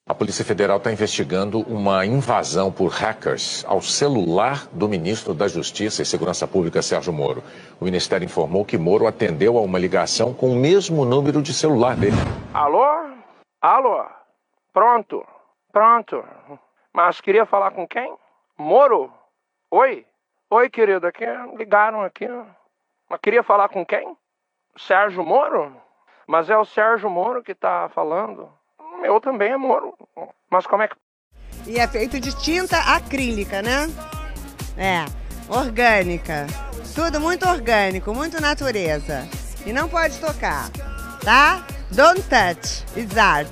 A Polícia Federal está investigando uma invasão por hackers ao celular do ministro da Justiça e Segurança Pública, Sérgio Moro. O Ministério informou que Moro atendeu a uma ligação com o mesmo número de celular dele. Alô? Alô? Pronto. Mas queria falar com quem? Moro? Oi? Oi, querido, aqui ligaram aqui. Mas queria falar com quem? Sérgio Moro? Mas é o Sérgio Moro que tá falando. Eu também é Moro. Mas como é que... E é feito de tinta acrílica, né? É, orgânica. Tudo muito orgânico, muito natureza. E não pode tocar, tá? Don't touch, it's art.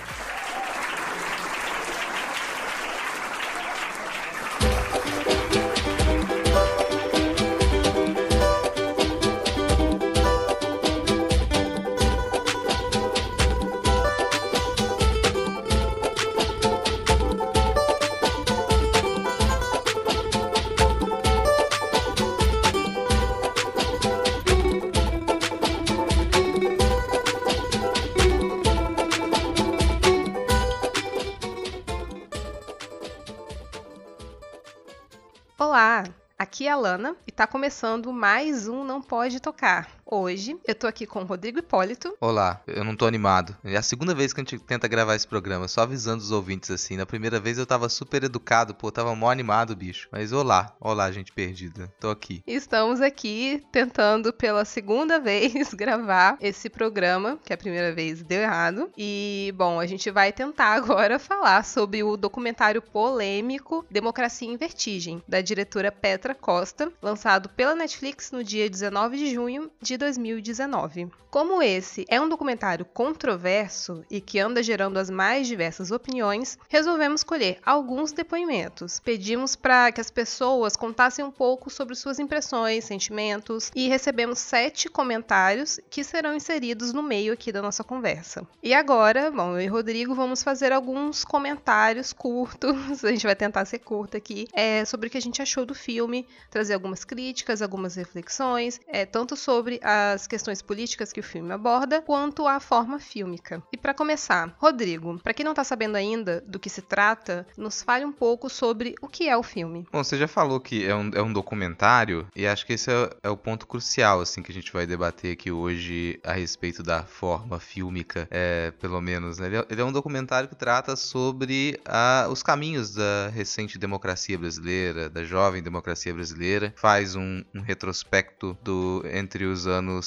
Olá, aqui é a Lana e tá começando mais um Não Pode Tocar. Hoje eu tô aqui com o Rodrigo Hipólito. Olá, eu não tô animado. É a segunda vez que a gente tenta gravar esse programa, só avisando os ouvintes assim. Na primeira vez eu tava super educado, tava mó animado, bicho. Mas olá, gente perdida, tô aqui. Estamos aqui tentando pela segunda vez gravar esse programa, que a primeira vez deu errado. E, bom, a gente vai tentar agora falar sobre o documentário polêmico Democracia em Vertigem, da diretora Petra Costa, lançado pela Netflix no dia 19 de junho de 2019. Como esse é um documentário controverso e que anda gerando as mais diversas opiniões, resolvemos colher alguns depoimentos. Pedimos para que as pessoas contassem um pouco sobre suas impressões, sentimentos e recebemos 7 comentários que serão inseridos no meio aqui da nossa conversa. E agora, bom, eu e Rodrigo vamos fazer alguns comentários curtos, a gente vai tentar ser curto aqui, sobre o que a gente achou do filme, trazer algumas críticas, algumas reflexões, tanto sobre as questões políticas que o filme aborda, quanto a forma fílmica. E para começar, Rodrigo, para quem não tá sabendo ainda do que se trata, nos fale um pouco sobre o que é o filme. Bom, você já falou que é um documentário, e acho que esse é o ponto crucial, assim, que a gente vai debater aqui hoje a respeito da forma fílmica, pelo menos, né? Ele é um documentário que trata sobre os caminhos da recente democracia brasileira, da jovem democracia brasileira, faz um retrospecto entre os anos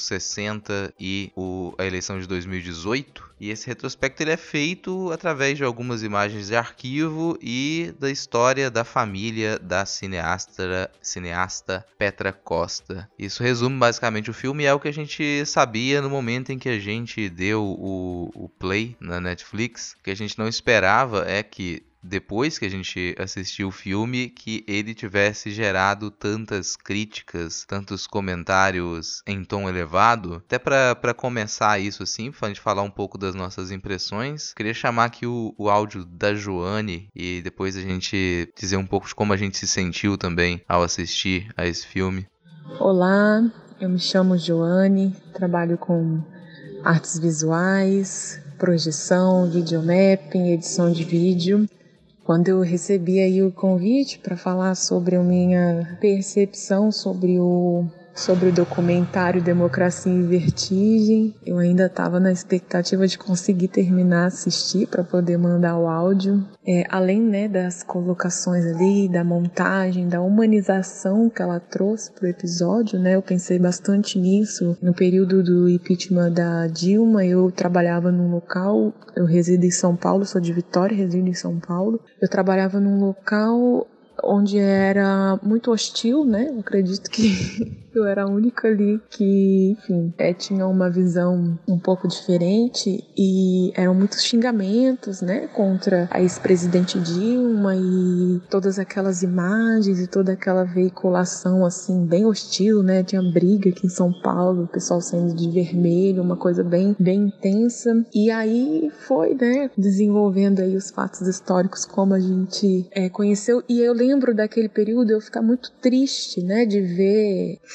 60 e a eleição de 2018, e esse retrospecto ele é feito através de algumas imagens de arquivo e da história da família da cineasta Petra Costa. Isso resume basicamente o filme, é o que a gente sabia no momento em que a gente deu o play na Netflix. O que a gente não esperava é que depois que a gente assistiu o filme, que ele tivesse gerado tantas críticas, tantos comentários em tom elevado. Até para começar isso assim, pra gente falar um pouco das nossas impressões, queria chamar aqui o áudio da Joane e depois a gente dizer um pouco de como a gente se sentiu também ao assistir a esse filme. Olá, eu me chamo Joane, trabalho com artes visuais, projeção, videomapping, edição de vídeo. Quando eu recebi aí o convite para falar sobre a minha percepção sobre o documentário Democracia em Vertigem, eu ainda estava na expectativa de conseguir terminar assistir para poder mandar o áudio. Além, né, das colocações ali, da montagem, da humanização que ela trouxe para o episódio, né, eu pensei bastante nisso. No período do impeachment da Dilma, eu trabalhava num local, eu resido em São Paulo, sou de Vitória, resido em São Paulo. Eu trabalhava num local onde era muito hostil, né? Eu acredito que eu era a única ali que, enfim, tinha uma visão um pouco diferente e eram muitos xingamentos, né? Contra a ex-presidente Dilma e todas aquelas imagens e toda aquela veiculação, assim, bem hostil, né? Tinha briga aqui em São Paulo, o pessoal saindo de vermelho, uma coisa bem, bem intensa. E aí foi, né? Desenvolvendo aí os fatos históricos como a gente conheceu. E eu lembro daquele período eu ficar muito triste, né? De ver, enfim,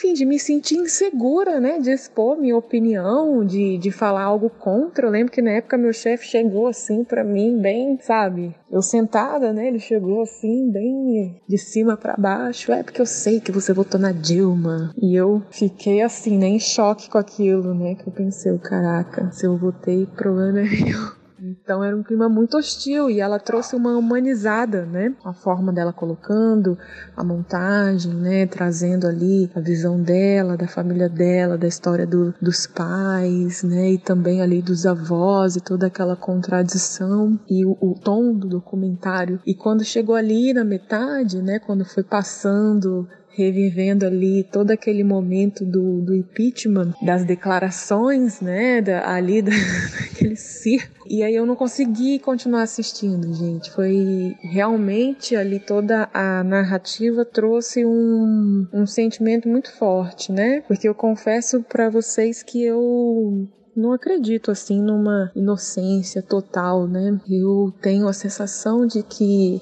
enfim, de me sentir insegura, né, de expor minha opinião, de falar algo contra. Eu lembro que na época meu chefe chegou assim pra mim, bem, sabe, eu sentada, né, ele chegou assim, bem de cima pra baixo, porque eu sei que você votou na Dilma. E eu fiquei assim, né, em choque com aquilo, né, que eu pensei, caraca, se eu votei, problema é meu. Então era um clima muito hostil e ela trouxe uma humanizada, né? A forma dela colocando, a montagem, né? Trazendo ali a visão dela, da família dela, da história dos pais, né? E também ali dos avós e toda aquela contradição e o tom do documentário. E quando chegou ali na metade, né? Quando foi passando, revivendo ali todo aquele momento do impeachment, das declarações, né, daquele circo. E aí eu não consegui continuar assistindo, gente. Foi realmente ali toda a narrativa trouxe um sentimento muito forte, né? Porque eu confesso pra vocês que eu não acredito assim numa inocência total, né? Eu tenho a sensação de que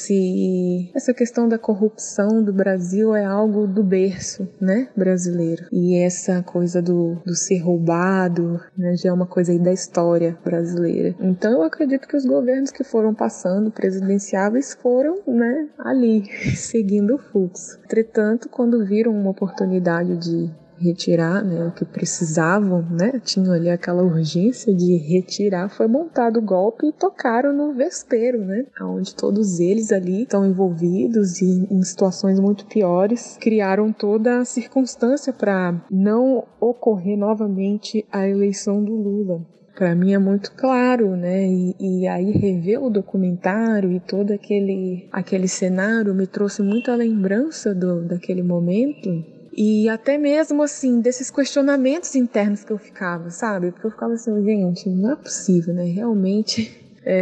essa questão da corrupção do Brasil é algo do berço, né, brasileiro. E essa coisa do ser roubado, né, já é uma coisa aí da história brasileira. Então eu acredito que os governos que foram passando, presidenciáveis, foram, né, ali, seguindo o fluxo. Entretanto, quando viram uma oportunidade de retirar, né, o que precisavam, né, tinham ali aquela urgência de retirar, foi montado o golpe e tocaram no vespeiro, né, onde todos eles ali estão envolvidos e em situações muito piores, criaram toda a circunstância para não ocorrer novamente a eleição do Lula. Para mim é muito claro, né, e aí rever o documentário e todo aquele cenário me trouxe muita lembrança daquele momento. E até mesmo, assim, desses questionamentos internos que eu ficava, sabe? Porque eu ficava assim, gente, não é possível, né? Realmente,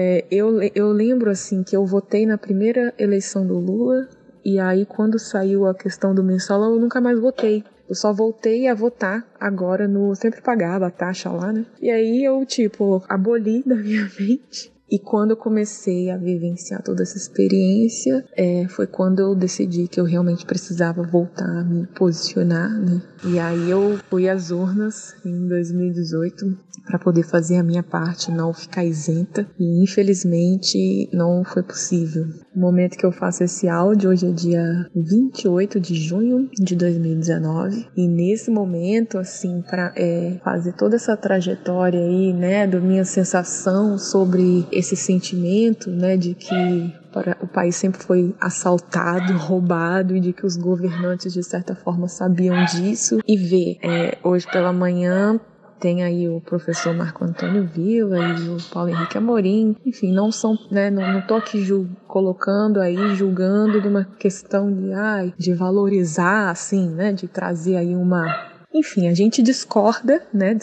eu lembro, assim, que eu votei na primeira eleição do Lula, e aí quando saiu a questão do mensalão, eu nunca mais votei. Eu só voltei a votar agora sempre pagava a taxa lá, né? E aí eu, aboli da minha mente. E quando eu comecei a vivenciar toda essa experiência, foi quando eu decidi que eu realmente precisava voltar a me posicionar, né? E aí eu fui às urnas em 2018 para poder fazer a minha parte, não ficar isenta. E infelizmente não foi possível. No momento que eu faço esse áudio, hoje é dia 28 de junho de 2019. E nesse momento, assim, para fazer toda essa trajetória aí, né, da minha sensação sobre esse sentimento, né, de que o país sempre foi assaltado, roubado, e de que os governantes de certa forma sabiam disso. E ver, hoje pela manhã tem aí o professor Marco Antônio Villa e o Paulo Henrique Amorim, enfim, não são, né, não tô aqui colocando aí, julgando de uma questão de valorizar, assim, né, de trazer aí enfim, a gente discordo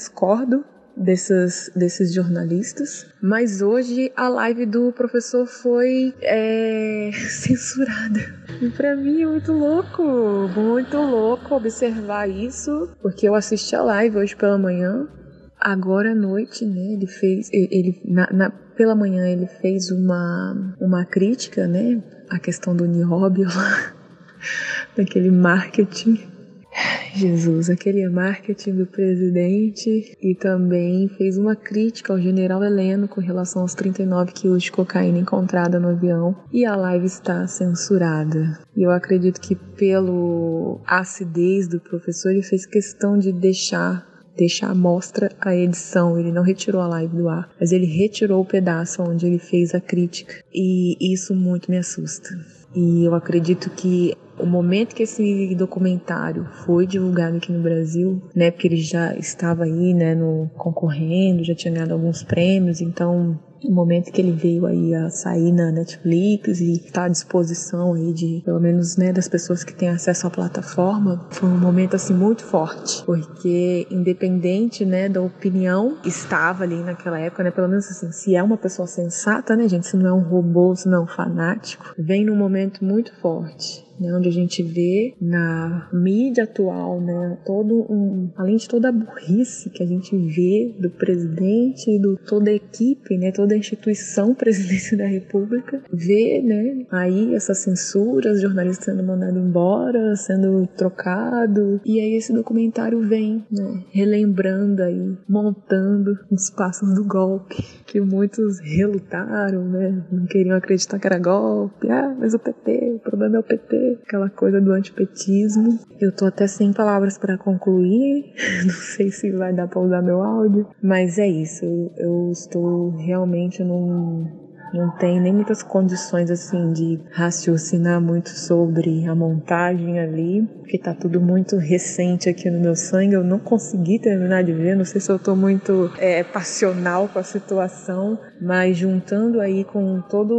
desses jornalistas, mas hoje a live do professor foi censurada. E pra mim é muito louco observar isso, porque eu assisti a live hoje pela manhã, agora à noite, né, pela manhã ele fez uma crítica, né, à questão do nióbio lá, daquele marketing. Jesus, aquele marketing do presidente, e também fez uma crítica ao general Heleno com relação aos 39 quilos de cocaína encontrada no avião, e a live está censurada. E eu acredito que pela acidez do professor, ele fez questão de deixar à mostra a edição. Ele não retirou a live do ar, mas ele retirou o pedaço onde ele fez a crítica, e isso muito me assusta. E eu acredito que o momento que esse documentário foi divulgado aqui no Brasil, né, porque ele já estava aí, né, concorrendo, já tinha ganhado alguns prêmios, então o momento que ele veio aí a sair na Netflix e está à disposição aí de, pelo menos, né, das pessoas que têm acesso à plataforma, foi um momento, assim, muito forte, porque independente, né, da opinião, estava ali naquela época, né, pelo menos assim, se é uma pessoa sensata, né, gente, se não é um robô, se não é um fanático, vem num momento muito forte. né, onde a gente vê na mídia atual, né, além de toda a burrice que a gente vê do presidente e de toda a equipe, né, toda a instituição presidência da República, vê, né, aí essas censuras, jornalistas sendo mandados embora, sendo trocado, e aí esse documentário vem, né, relembrando aí, montando os passos do golpe, que muitos relutaram, né, não queriam acreditar que era golpe, mas o PT, o problema é o PT, aquela coisa do antipetismo. Eu tô até sem palavras para concluir, não sei se vai dar para usar meu áudio, mas é isso, eu estou realmente não tenho nem muitas condições assim de raciocinar muito sobre a montagem ali, porque tá tudo muito recente aqui no meu sangue, eu não consegui terminar de ver, não sei se eu tô muito passional com a situação, mas juntando aí com todos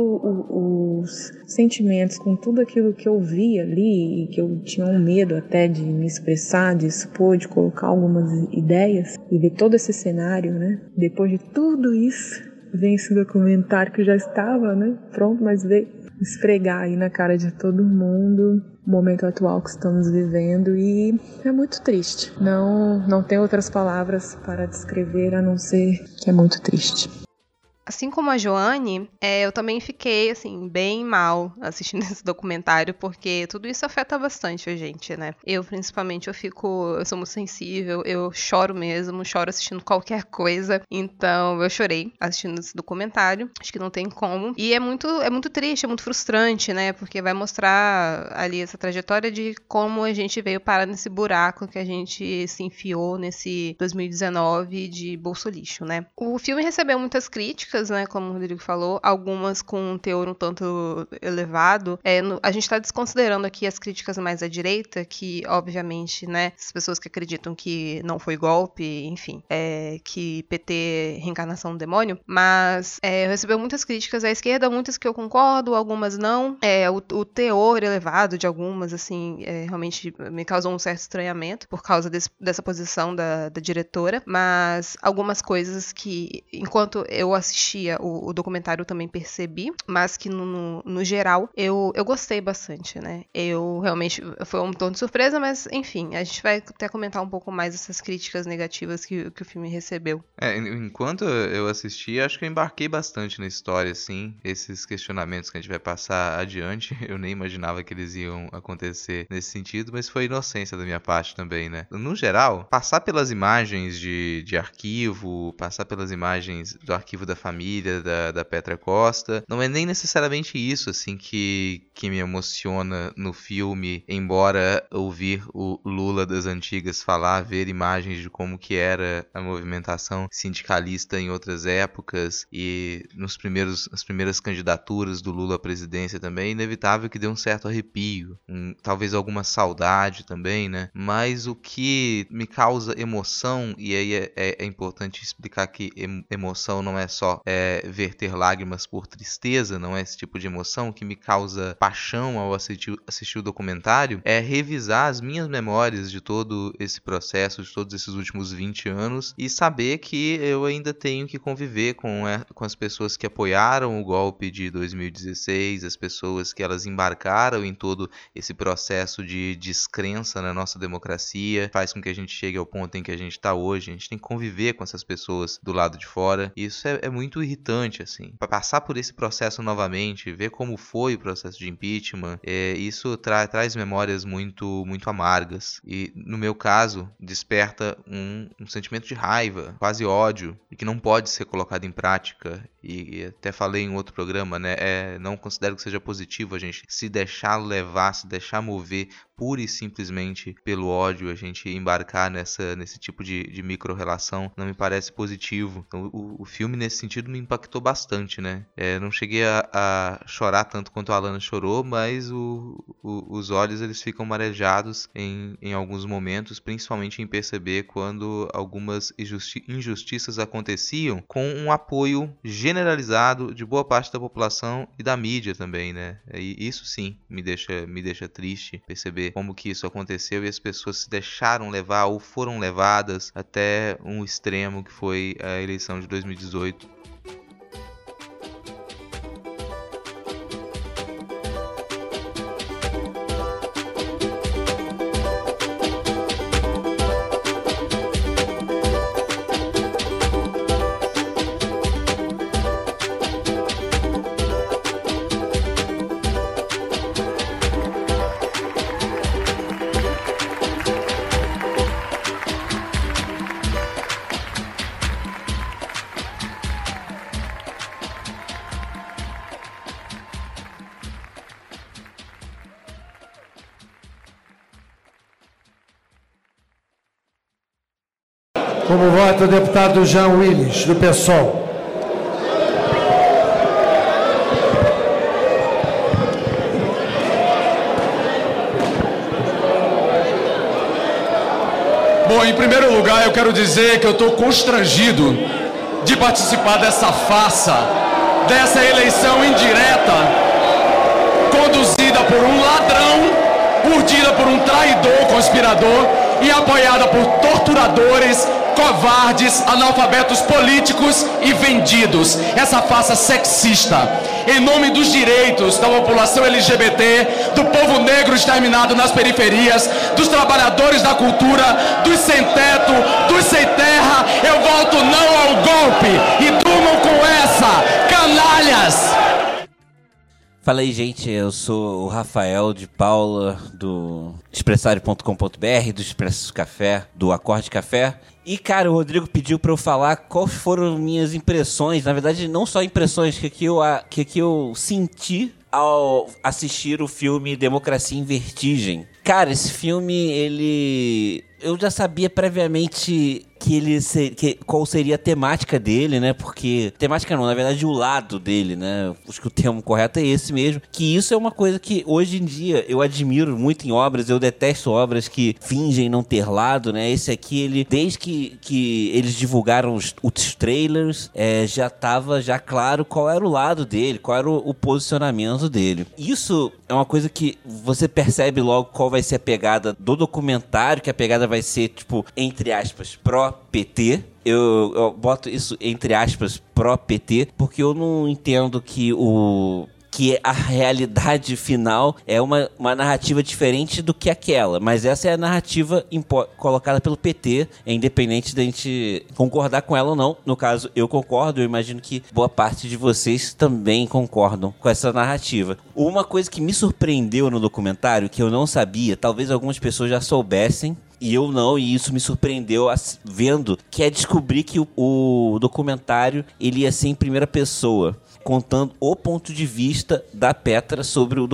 os sentimentos, com tudo aquilo que eu vi ali, e que eu tinha um medo até de me expressar, de expor, de colocar algumas ideias, e ver todo esse cenário, né, depois de tudo isso, vem esse documentário que já estava, né, pronto, mas veio esfregar aí na cara de todo mundo o momento atual que estamos vivendo, e é muito triste. Não tem outras palavras para descrever a não ser que é muito triste. Assim como a Joane, eu também fiquei, assim, bem mal assistindo esse documentário, porque tudo isso afeta bastante a gente, né? Eu, principalmente, eu sou muito sensível, eu choro mesmo, choro assistindo qualquer coisa, então eu chorei assistindo esse documentário, acho que não tem como. E é muito triste, é muito frustrante, né? Porque vai mostrar ali essa trajetória de como a gente veio parar nesse buraco que a gente se enfiou nesse 2019 de bolsolixo, né? O filme recebeu muitas críticas, né, como o Rodrigo falou, algumas com um teor um tanto elevado. A gente está desconsiderando aqui as críticas mais à direita, que, obviamente, né, as pessoas que acreditam que não foi golpe, enfim, que PT é reencarnação do demônio, mas recebeu muitas críticas à esquerda, muitas que eu concordo, algumas não. O teor elevado de algumas, assim, realmente me causou um certo estranhamento por causa dessa posição da diretora, mas algumas coisas que, enquanto eu assistia o documentário, eu também percebi, mas que no geral eu gostei bastante, né? Eu realmente, foi um tom de surpresa, mas enfim, a gente vai até comentar um pouco mais essas críticas negativas que o filme recebeu. Enquanto eu assisti, acho que eu embarquei bastante na história, assim, esses questionamentos que a gente vai passar adiante, eu nem imaginava que eles iam acontecer nesse sentido, mas foi inocência da minha parte também, né? No geral, passar pelas imagens de arquivo, passar pelas imagens do arquivo da família, da Petra Costa, não é nem necessariamente isso, assim, que me emociona no filme, embora ouvir o Lula das antigas falar, ver imagens de como que era a movimentação sindicalista em outras épocas e nas primeiras candidaturas do Lula à presidência também, é inevitável que dê um certo arrepio, talvez alguma saudade também, né? Mas o que me causa emoção, e aí é importante explicar que emoção não é só verter lágrimas por tristeza, não é esse tipo de emoção que me causa paixão ao assistir o documentário, é revisar as minhas memórias de todo esse processo, de todos esses últimos 20 anos e saber que eu ainda tenho que conviver com as pessoas que apoiaram o golpe de 2016, as pessoas que elas embarcaram em todo esse processo de descrença na nossa democracia, faz com que a gente chegue ao ponto em que a gente está hoje. A gente tem que conviver com essas pessoas do lado de fora. Isso é muito irritante, assim. Para passar por esse processo novamente, ver como foi o processo de impeachment, isso traz memórias muito, muito amargas. E, no meu caso, desperta um sentimento de raiva, quase ódio, e que não pode ser colocado em prática. E até falei em outro programa, né? Não considero que seja positivo a gente se deixar levar, se deixar mover pura e simplesmente pelo ódio, a gente embarcar nesse tipo de micro-relação, não me parece positivo. Então, o filme, nesse sentido, me impactou bastante, né? Não cheguei a chorar tanto quanto a Alana chorou, mas os olhos, eles ficam marejados em alguns momentos, principalmente em perceber quando algumas injustiças aconteciam com um apoio generalizado de boa parte da população e da mídia também, né? E isso sim me deixa triste, perceber como que isso aconteceu e as pessoas se deixaram levar ou foram levadas até um extremo que foi a eleição de 2018. Como vota o deputado Jean Willis, do PSOL. Bom, em primeiro lugar, eu quero dizer que eu estou constrangido de participar dessa farsa, dessa eleição indireta, conduzida por um ladrão, urdida por um traidor, conspirador e apoiada por torturadores, covardes, analfabetos políticos e vendidos. Essa farsa sexista, em nome dos direitos da população LGBT, do povo negro exterminado nas periferias, dos trabalhadores da cultura, dos sem teto, dos sem terra, eu voto não ao golpe e durmam com essa, canalhas! Fala aí, gente, eu sou o Rafael de Paula, do expressário.com.br, do Expresso Café, do Acorde Café. E, cara, o Rodrigo pediu pra eu falar quais foram minhas impressões, na verdade, não só impressões, que eu senti ao assistir o filme Democracia em Vertigem. Cara, esse filme, eu já sabia previamente qual seria a temática dele, né? Porque... Temática não, na verdade o lado dele, né? Acho que o termo correto é esse mesmo. Que isso é uma coisa que hoje em dia eu admiro muito em obras. Eu detesto obras que fingem não ter lado, né? Esse aqui, desde que eles divulgaram os trailers, já tava claro qual era o lado dele, qual era o posicionamento dele. Isso é uma coisa que você percebe logo qual vai ser a pegada do documentário, que a pegada vai ser, tipo, entre aspas, pró-PT. Eu boto isso entre aspas, pró-PT, porque eu não entendo que a realidade final é uma narrativa diferente do que aquela. Mas essa é a narrativa colocada pelo PT, independente da gente concordar com ela ou não. No caso, eu concordo, eu imagino que boa parte de vocês também concordam com essa narrativa. Uma coisa que me surpreendeu no documentário, que eu não sabia, talvez algumas pessoas já soubessem, e eu não, e isso me surpreendeu vendo, que é descobrir que o documentário ele ia ser em primeira pessoa, contando o ponto de vista da Petra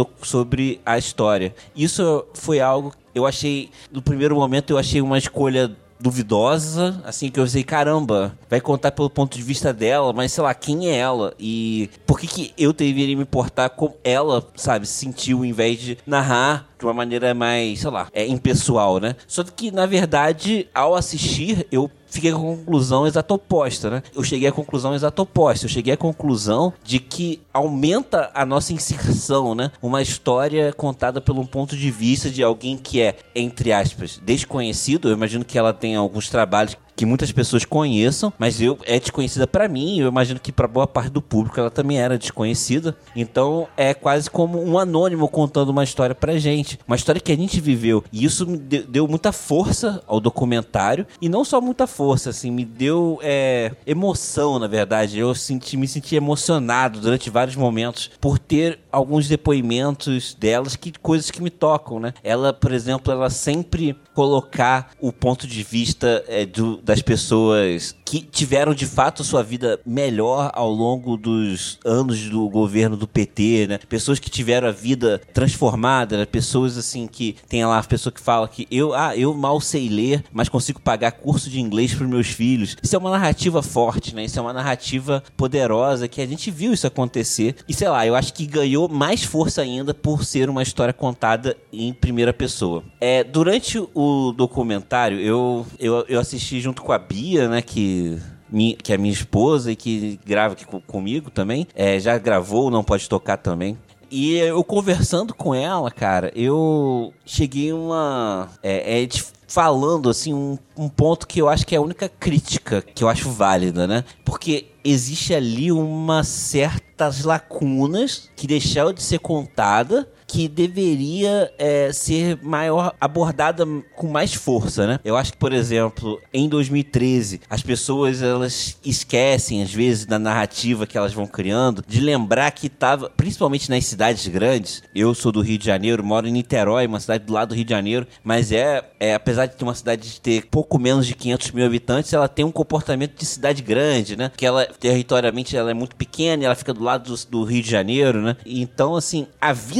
sobre a história. Isso foi algo, eu achei, no primeiro momento eu achei uma escolha duvidosa, assim, que eu pensei, caramba, vai contar pelo ponto de vista dela, mas sei lá, quem é ela? E por que eu deveria me importar como ela, sabe, sentiu, em vez de narrar de uma maneira mais, sei lá, impessoal, né? Só que, na verdade, ao assistir, eu fiquei com a conclusão exata oposta, né? Eu cheguei à conclusão exata oposta. Eu cheguei à conclusão de que aumenta a nossa inserção, né? Uma história contada pelo ponto de vista de alguém que é, entre aspas, desconhecido. Eu imagino que ela tem alguns trabalhos que muitas pessoas conheçam, mas é desconhecida pra mim, eu imagino que pra boa parte do público ela também era desconhecida, então é quase como um anônimo contando uma história pra gente, uma história que a gente viveu, e isso me deu muita força ao documentário, e não só muita força, assim, me deu emoção, na verdade, me senti emocionado durante vários momentos, por ter alguns depoimentos delas, coisas que me tocam, né? Ela, por exemplo, ela sempre colocar o ponto de vista das pessoas que tiveram de fato sua vida melhor ao longo dos anos do governo do PT, né? Pessoas que tiveram a vida transformada, né? Pessoas assim que tem lá a pessoa que fala que eu mal sei ler, mas consigo pagar curso de inglês para meus filhos. Isso é uma narrativa forte, né? Isso é uma narrativa poderosa que a gente viu isso acontecer. E sei lá, eu acho que ganhou mais força ainda por ser uma história contada em primeira pessoa. Durante o documentário, eu assisti junto com a Bia, né, que é minha esposa e que grava aqui comigo também. Já gravou, Não Pode Tocar também. E eu conversando com ela, cara, eu cheguei falando assim um ponto que eu acho que é a única crítica que eu acho válida, né? Porque existe ali uma certas lacunas que deixaram de ser contada, que deveria ser abordada com mais força, né? Eu acho que, por exemplo, em 2013, as pessoas elas esquecem, às vezes, da narrativa que elas vão criando, de lembrar que estava, principalmente nas cidades grandes, eu sou do Rio de Janeiro, moro em Niterói, uma cidade do lado do Rio de Janeiro, mas apesar de ter uma cidade de ter pouco menos de 500 mil habitantes, ela tem um comportamento de cidade grande, né? Que ela, territorialmente, ela é muito pequena e ela fica do lado do Rio de Janeiro, né? Então, assim, a vida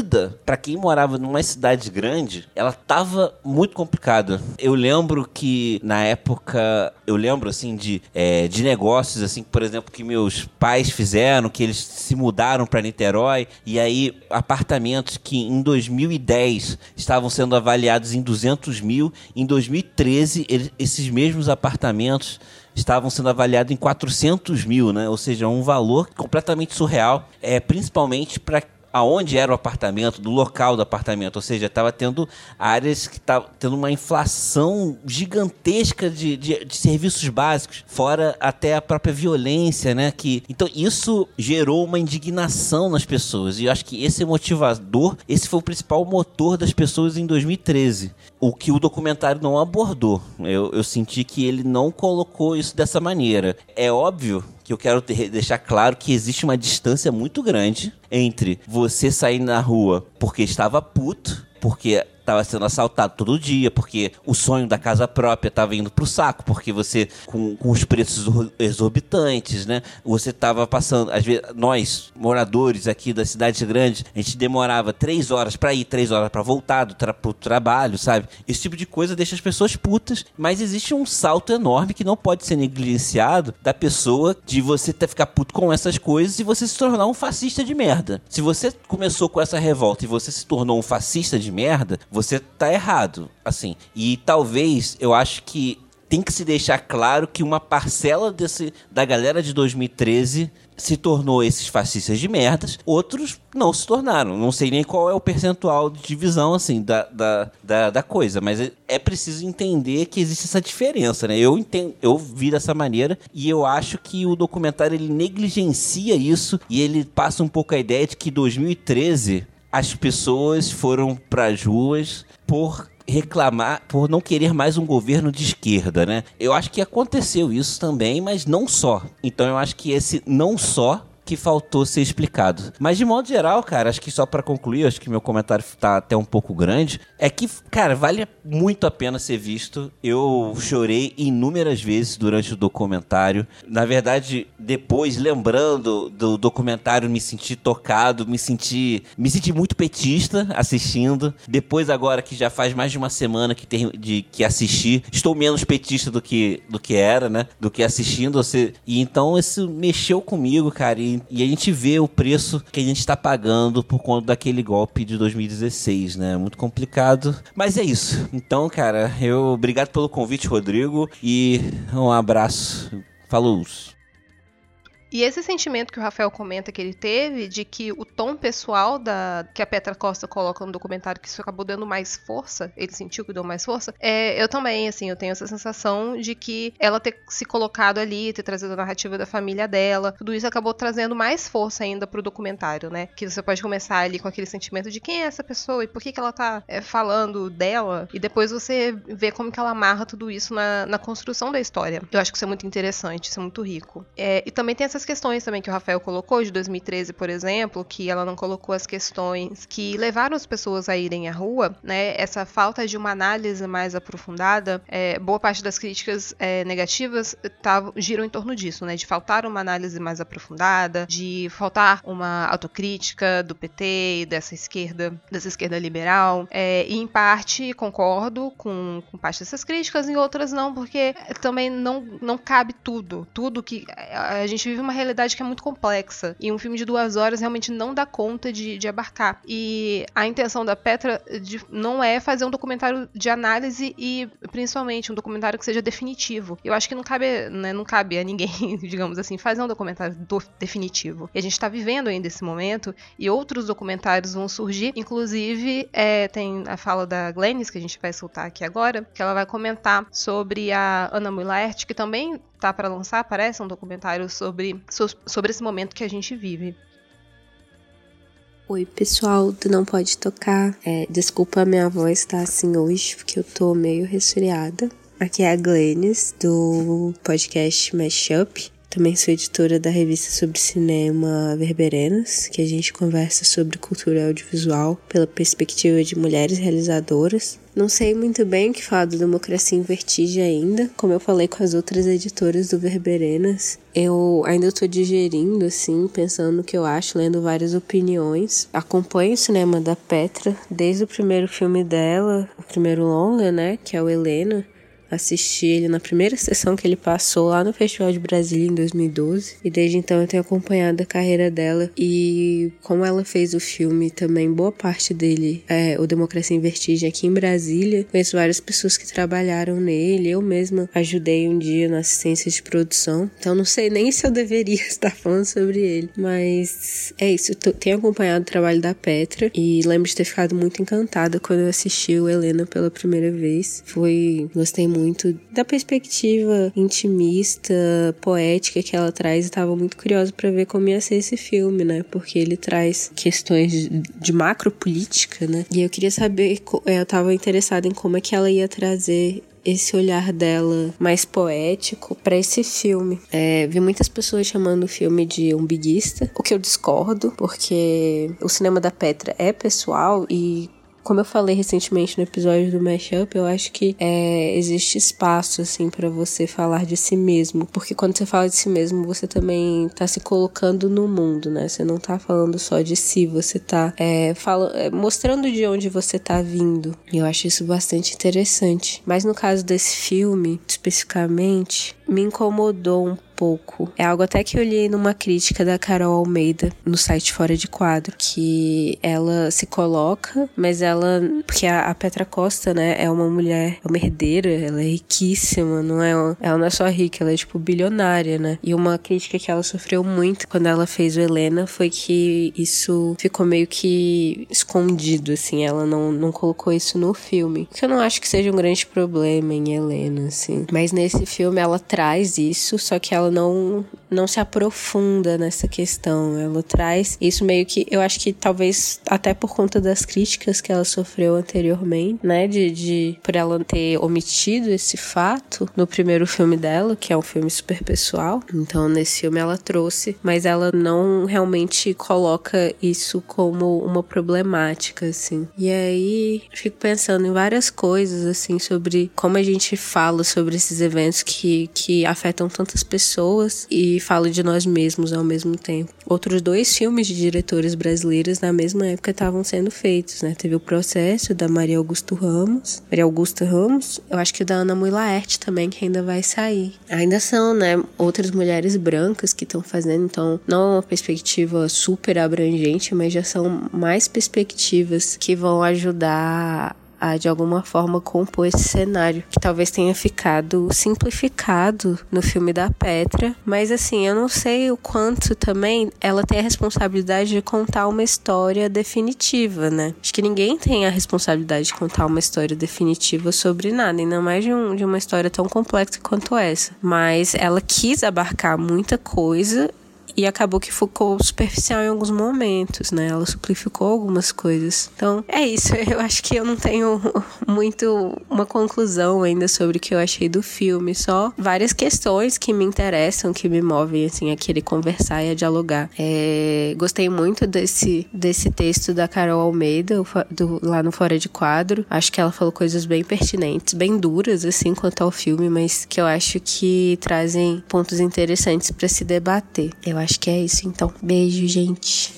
pra quem morava numa cidade grande, ela tava muito complicada. Eu lembro que, na época, assim, de negócios, assim, por exemplo, que meus pais fizeram, que eles se mudaram pra Niterói, e aí apartamentos que em 2010 estavam sendo avaliados em 200 mil, em 2013, esses mesmos apartamentos estavam sendo avaliados em 400 mil, né? Ou seja, um valor completamente surreal, principalmente para aonde era o apartamento, do local do apartamento. Ou seja, estava tendo áreas que estavam tendo uma inflação gigantesca de serviços básicos, fora até a própria violência, né? Então isso gerou uma indignação nas pessoas, e eu acho que esse foi o principal motor das pessoas em 2013. O que o documentário não abordou. Eu senti que ele não colocou isso dessa maneira. É óbvio que eu quero deixar claro que existe uma distância muito grande entre você sair na rua porque estava puto, porque estava sendo assaltado todo dia, porque o sonho da casa própria estava indo pro saco, porque você, com os preços exorbitantes, né? Você estava passando, às vezes, nós, moradores aqui das cidades grandes, a gente demorava 3 horas para ir, 3 horas para voltar pro trabalho, sabe? Esse tipo de coisa deixa as pessoas putas, mas existe um salto enorme que não pode ser negligenciado da pessoa, de você ficar puto com essas coisas e você se tornar um fascista de merda. Se você começou com essa revolta e você se tornou um fascista de merda, você tá errado, assim. E talvez, eu acho que tem que se deixar claro que uma parcela da galera de 2013 se tornou esses fascistas de merdas, outros não se tornaram. Não sei nem qual é o percentual de divisão, assim, da coisa, mas é preciso entender que existe essa diferença, né? Eu vi dessa maneira, e eu acho que o documentário, ele negligencia isso, e ele passa um pouco a ideia de que 2013... as pessoas foram para as ruas por reclamar, por não querer mais um governo de esquerda, né? Eu acho que aconteceu isso também, mas não só. Então eu acho que esse não só que faltou ser explicado. Mas de modo geral, cara, acho que só pra concluir, acho que meu comentário tá até um pouco grande, é que, cara, vale muito a pena ser visto. Eu chorei inúmeras vezes durante o documentário. Na verdade, depois, lembrando do documentário, me senti tocado, me senti muito petista assistindo. Depois, agora que já faz mais de uma semana que assisti, estou menos petista do que era, né? Do que assistindo. E então isso mexeu comigo, cara, e a gente vê o preço que a gente está pagando por conta daquele golpe de 2016, né? Muito complicado. Mas é isso. Então, cara, obrigado pelo convite, Rodrigo. E um abraço. Falou! E esse sentimento que o Rafael comenta que ele teve, de que o tom pessoal que a Petra Costa coloca no documentário, que isso acabou dando mais força, ele sentiu que deu mais força, eu também, assim, eu tenho essa sensação de que ela ter se colocado ali, ter trazido a narrativa da família dela, tudo isso acabou trazendo mais força ainda pro documentário, né? Que você pode começar ali com aquele sentimento de quem é essa pessoa e por que ela tá falando dela, e depois você vê como que ela amarra tudo isso na construção da história. Eu acho que isso é muito interessante, isso é muito rico. E também tem essas questões também que o Rafael colocou, de 2013, por exemplo, que ela não colocou as questões que levaram as pessoas a irem à rua, né? Essa falta de uma análise mais aprofundada, boa parte das críticas negativas giram em torno disso, né? De faltar uma análise mais aprofundada, de faltar uma autocrítica do PT e dessa esquerda liberal. E em parte concordo com parte dessas críticas, em outras não, porque também não cabe tudo que a gente vive uma realidade que é muito complexa, e um filme de 2 horas realmente não dá conta de abarcar. E a intenção da Petra não é fazer um documentário de análise e, principalmente, um documentário que seja definitivo. Eu acho que não cabe a ninguém, digamos assim, fazer um documentário definitivo. E a gente tá vivendo ainda esse momento, e outros documentários vão surgir. Inclusive, tem a fala da Glennis, que a gente vai soltar aqui agora, que ela vai comentar sobre a Ana Mullert, que também tá para lançar, parece, um documentário sobre esse momento que a gente vive. Oi, pessoal do Não Pode Tocar. Desculpa a minha voz tá assim hoje, porque eu tô meio resfriada. Aqui é a Glennis, do podcast Mashup. Também sou editora da revista sobre cinema Verberenas, que a gente conversa sobre cultura audiovisual pela perspectiva de mulheres realizadoras. Não sei muito bem o que falar do Democracia em Vertigem ainda. Como eu falei com as outras editoras do Verberenas, eu ainda tô digerindo, assim, pensando no que eu acho, lendo várias opiniões. Acompanho o cinema da Petra desde o primeiro filme dela, o primeiro longa, né, que é o Helena. Assisti ele na primeira sessão que ele passou lá no Festival de Brasília em 2012. E desde então eu tenho acompanhado a carreira dela. E como ela fez o filme também, boa parte dele, o Democracia em Vertigem, aqui em Brasília. Conheço várias pessoas que trabalharam nele. Eu mesma ajudei um dia na assistência de produção. Então não sei nem se eu deveria estar falando sobre ele. Mas é isso, eu tenho acompanhado o trabalho da Petra. E lembro de ter ficado muito encantada quando eu assisti o Helena pela primeira vez. Gostei muito da perspectiva intimista, poética que ela traz, e estava muito curiosa para ver como ia ser esse filme, né? Porque ele traz questões de macropolítica, né? E eu queria saber, eu estava interessada em como é que ela ia trazer esse olhar dela mais poético para esse filme. Vi muitas pessoas chamando o filme de umbiguista, o que eu discordo, porque o cinema da Petra é pessoal e, como eu falei recentemente no episódio do Mashup, eu acho que existe espaço, assim, pra você falar de si mesmo. Porque quando você fala de si mesmo, você também tá se colocando no mundo, né? Você não tá falando só de si, você tá mostrando de onde você tá vindo. E eu acho isso bastante interessante. Mas no caso desse filme, especificamente, me incomodou um pouco. É algo até que eu li numa crítica da Carol Almeida no site Fora de Quadro, que ela se coloca, mas porque a Petra Costa, né, é uma mulher, é uma herdeira, ela é riquíssima, ela não é só rica, ela é tipo bilionária, né? E uma crítica que ela sofreu muito quando ela fez o Helena foi que isso ficou meio que escondido, assim, ela não colocou isso no filme. Que eu não acho que seja um grande problema em Helena, assim. Mas nesse filme ela traz isso, só que ela não se aprofunda nessa questão. Ela traz isso meio que, eu acho que talvez até por conta das críticas que ela sofreu anteriormente, né, por ela ter omitido esse fato no primeiro filme dela, que é um filme super pessoal. Então nesse filme ela trouxe, mas ela não realmente coloca isso como uma problemática, assim. E aí fico pensando em várias coisas, assim, sobre como a gente fala sobre esses eventos que afetam tantas pessoas e fala de nós mesmos ao mesmo tempo. Outros 2 filmes de diretores brasileiras na mesma época estavam sendo feitos, né? Teve o Processo, da Maria Augusta Ramos, eu acho que o da Ana Mui Laerte também, que ainda vai sair. Ainda são, né, outras mulheres brancas que estão fazendo, então não é uma perspectiva super abrangente, mas já são mais perspectivas que vão ajudar a, de alguma forma, compor esse cenário, que talvez tenha ficado simplificado no filme da Petra, mas assim, eu não sei o quanto também ela tem a responsabilidade de contar uma história definitiva, né? Acho que ninguém tem a responsabilidade de contar uma história definitiva sobre nada, ainda mais de uma história tão complexa quanto essa. Mas ela quis abarcar muita coisa e acabou que ficou superficial em alguns momentos, né? Ela simplificou algumas coisas. Então, é isso. Eu acho que eu não tenho muito uma conclusão ainda sobre o que eu achei do filme. Só várias questões que me interessam, que me movem, assim, a querer conversar e a dialogar. Gostei muito desse texto da Carol Almeida, lá no Fora de Quadro. Acho que ela falou coisas bem pertinentes, bem duras, assim, quanto ao filme, mas que eu acho que trazem pontos interessantes para se debater. Eu acho que é isso, então. Beijo, gente.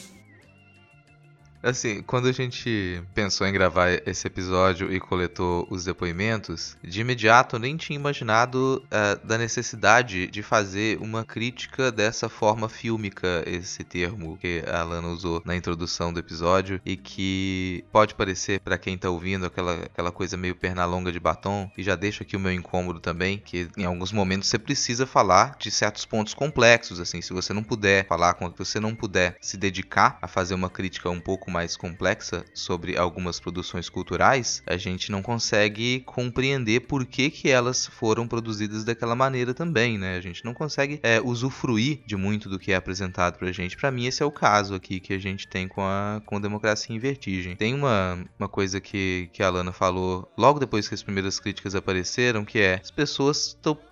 Assim, quando a gente pensou em gravar esse episódio e coletou os depoimentos, de imediato eu nem tinha imaginado da necessidade de fazer uma crítica dessa forma fílmica, esse termo que a Alana usou na introdução do episódio, e que pode parecer, pra quem tá ouvindo, aquela coisa meio pernalonga de batom, e já deixo aqui o meu incômodo também, que em alguns momentos você precisa falar de certos pontos complexos, assim, se você não puder falar, se você não puder se dedicar a fazer uma crítica um pouco mais complexa sobre algumas produções culturais, a gente não consegue compreender por que elas foram produzidas daquela maneira também, né? A gente não consegue usufruir de muito do que é apresentado pra gente. Pra mim, esse é o caso aqui que a gente tem com Democracia em Vertigem. Tem uma coisa que a Alana falou logo depois que as primeiras críticas apareceram, que é: as pessoas estão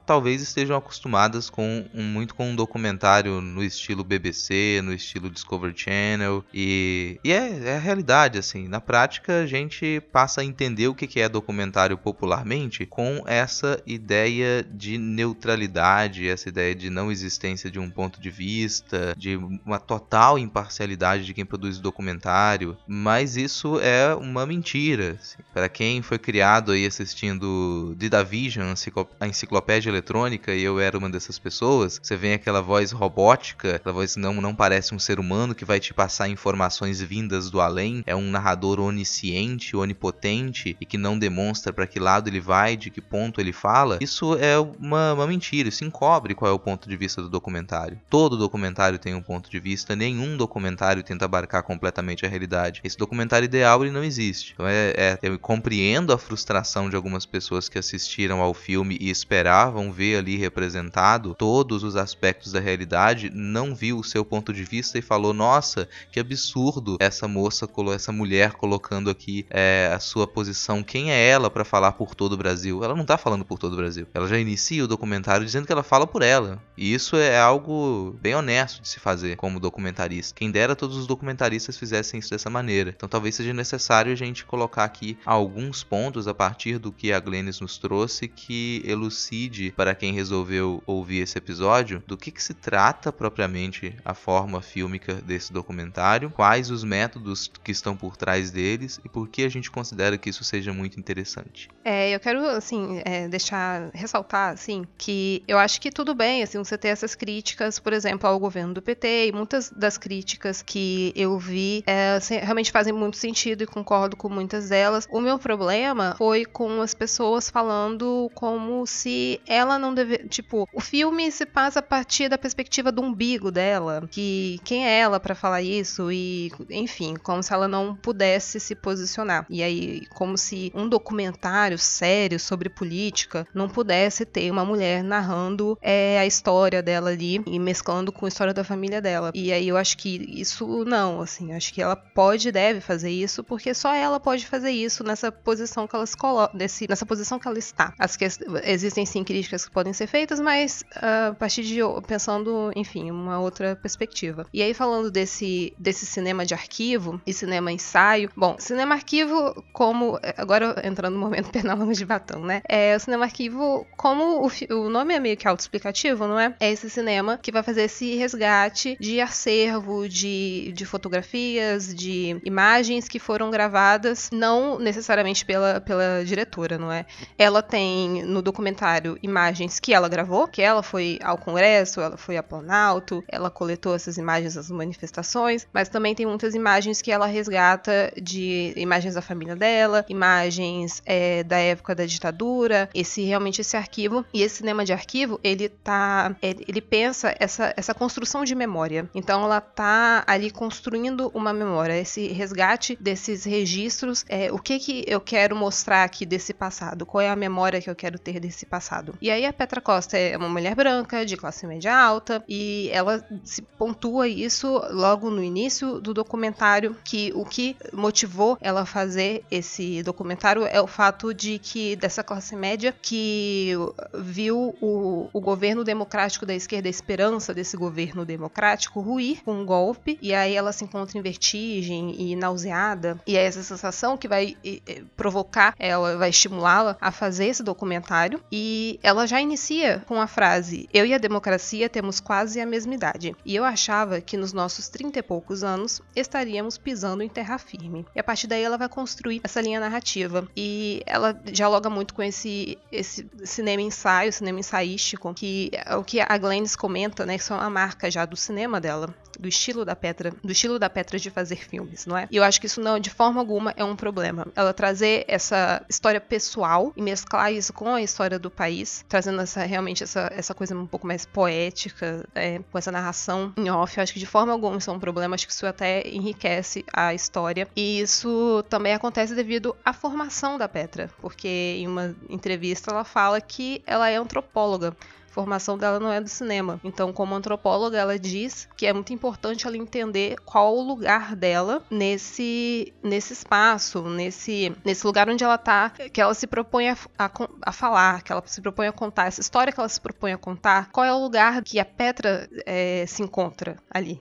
talvez estejam acostumadas muito com um documentário no estilo BBC, no estilo Discovery Channel, e é a realidade, assim. Na prática, a gente passa a entender o que é documentário popularmente com essa ideia de neutralidade, essa ideia de não existência de um ponto de vista, de uma total imparcialidade de quem produz o documentário, mas isso é uma mentira. Assim. Para quem foi criado aí assistindo DidaVision, a enciclopédia eletrônica, e eu era uma dessas pessoas, você vê aquela voz robótica, aquela voz que não parece um ser humano, que vai te passar informações vindas do além, é um narrador onisciente, onipotente, e que não demonstra para que lado ele vai, de que ponto ele fala. Isso é uma mentira, isso encobre qual é o ponto de vista do documentário. Todo documentário tem um ponto de vista, nenhum documentário tenta abarcar completamente a realidade. Esse documentário ideal, ele não existe. Então eu compreendo a frustração de algumas pessoas que assistiram ao filme e esperavam ver ali representado todos os aspectos da realidade, não viu o seu ponto de vista e falou, nossa, que absurdo essa mulher colocando aqui a sua posição. Quem é ela para falar por todo o Brasil? Ela não tá falando por todo o Brasil. Ela já inicia o documentário dizendo que ela fala por ela. E isso é algo bem honesto de se fazer como documentarista. Quem dera todos os documentaristas fizessem isso dessa maneira. Então talvez seja necessário a gente colocar aqui alguns pontos a partir do que a Glennis nos trouxe que elucide para quem resolveu ouvir esse episódio do que se trata propriamente a forma fílmica desse documentário, quais os métodos que estão por trás deles e por que a gente considera que isso seja muito interessante. Eu quero, assim, ressaltar, assim, que eu acho que tudo bem, assim, você ter essas críticas, por exemplo, ao governo do PT, e muitas das críticas que eu vi realmente fazem muito sentido e concordo com muitas delas. O meu problema foi com as pessoas falando como se ela não deve... Tipo, o filme se passa a partir da perspectiva do umbigo dela, que quem é ela pra falar isso? E, enfim, como se ela não pudesse se posicionar. E aí, como se um documentário sério sobre política não pudesse ter uma mulher narrando a história dela ali e mesclando com a história da família dela. E aí eu acho que isso não, assim, acho que ela pode e deve fazer isso, porque só ela pode fazer isso nessa posição que ela se coloca, nessa posição que ela está. Existem sim críticas que podem ser feitas, mas a partir de pensando, enfim, uma outra perspectiva. E aí falando desse cinema de arquivo e cinema ensaio, bom, cinema arquivo como, agora entrando no momento Pernalonga de Batom, né? O cinema arquivo, como o nome é meio que autoexplicativo, não é? É esse cinema que vai fazer esse resgate de acervo, de fotografias, de imagens que foram gravadas, não necessariamente pela diretora, não é? Ela tem no documentário imagens que ela gravou, que ela foi ao Congresso, ela foi a Planalto, ela coletou essas imagens das manifestações, mas também tem muitas imagens que ela resgata de imagens da família dela, imagens da época da ditadura, realmente esse arquivo. E esse cinema de arquivo, ele pensa essa construção de memória. Então ela tá ali construindo uma memória, esse resgate desses registros, o que eu quero mostrar aqui desse passado, qual é a memória que eu quero ter desse passado. E aí a Petra Costa é uma mulher branca, de classe média alta, e ela se pontua isso logo no início do documentário, que o que motivou ela a fazer esse documentário é o fato de que dessa classe média que viu o governo democrático da esquerda, a esperança desse governo democrático ruir com um golpe, e aí ela se encontra em vertigem e nauseada, e é essa sensação que vai provocar ela, vai estimulá-la a fazer esse documentário, e ela já inicia com a frase: eu e a democracia temos quase a mesma idade, e eu achava que nos nossos 30 e poucos anos estaríamos pisando em terra firme. E a partir daí ela vai construir essa linha narrativa, e ela dialoga muito com esse cinema ensaio, cinema ensaístico, que é o que a Glennis comenta, né, que são a marca já do cinema dela, do estilo da Petra de fazer filmes, não é? E eu acho que isso não, de forma alguma, é um problema. Ela trazer essa história pessoal e mesclar isso com a história do país, trazendo realmente essa coisa um pouco mais poética, com essa narração em off, eu acho que de forma alguma isso é um problema, acho que isso até enriquece a história. E isso também acontece devido à formação da Petra, porque em uma entrevista ela fala que ela é antropóloga, formação dela não é do cinema. Então, como antropóloga, ela diz que é muito importante ela entender qual o lugar dela nesse espaço, nesse lugar onde ela tá, que ela se propõe a falar, que ela se propõe a contar, essa história que ela se propõe a contar, qual é o lugar que a Petra se encontra ali,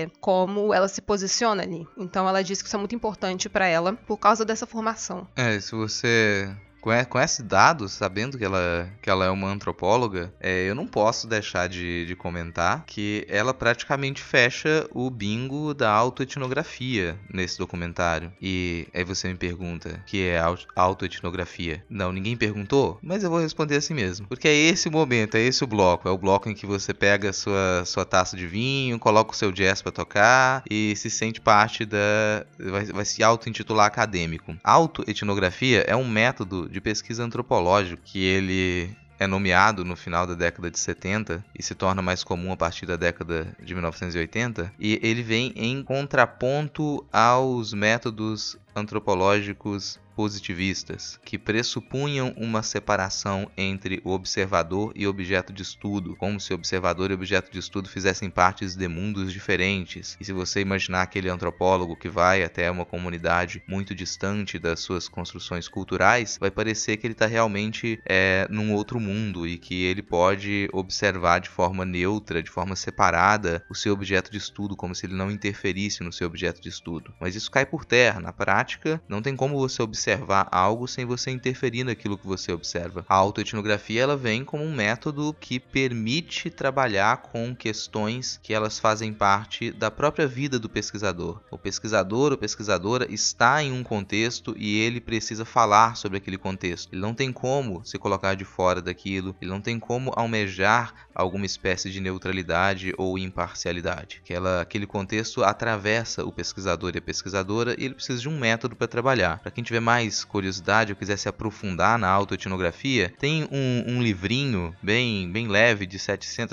como ela se posiciona ali. Então ela diz que isso é muito importante para ela por causa dessa formação. Se você conhece dados, sabendo que ela é uma antropóloga, eu não posso deixar de comentar que ela praticamente fecha o bingo da autoetnografia nesse documentário. E aí você me pergunta, que é autoetnografia? Não, ninguém perguntou, mas eu vou responder assim mesmo. Porque é esse o momento, é esse o bloco. É o bloco em que você pega a sua taça de vinho, coloca o seu jazz pra tocar e se sente parte vai se auto-intitular acadêmico. Autoetnografia é um método de pesquisa antropológica que ele é nomeado no final da década de 70 e se torna mais comum a partir da década de 1980, e ele vem em contraponto aos métodos antropológicos positivistas, que pressupunham uma separação entre o observador e objeto de estudo, como se observador e objeto de estudo fizessem partes de mundos diferentes. E se você imaginar aquele antropólogo que vai até uma comunidade muito distante das suas construções culturais, vai parecer que ele está realmente num outro mundo e que ele pode observar de forma neutra, de forma separada, o seu objeto de estudo, como se ele não interferisse no seu objeto de estudo. Mas isso cai por terra. Na prática, não tem como você observar algo sem você interferir naquilo que você observa. A autoetnografia ela vem como um método que permite trabalhar com questões que elas fazem parte da própria vida do pesquisador. O pesquisador ou pesquisadora está em um contexto e ele precisa falar sobre aquele contexto. Ele não tem como se colocar de fora daquilo, ele não tem como almejar alguma espécie de neutralidade ou imparcialidade. Aquele contexto atravessa o pesquisador e a pesquisadora e ele precisa de um método para trabalhar. Para quem tiver mais curiosidade ou quiser se aprofundar na autoetnografia, tem um livrinho bem leve de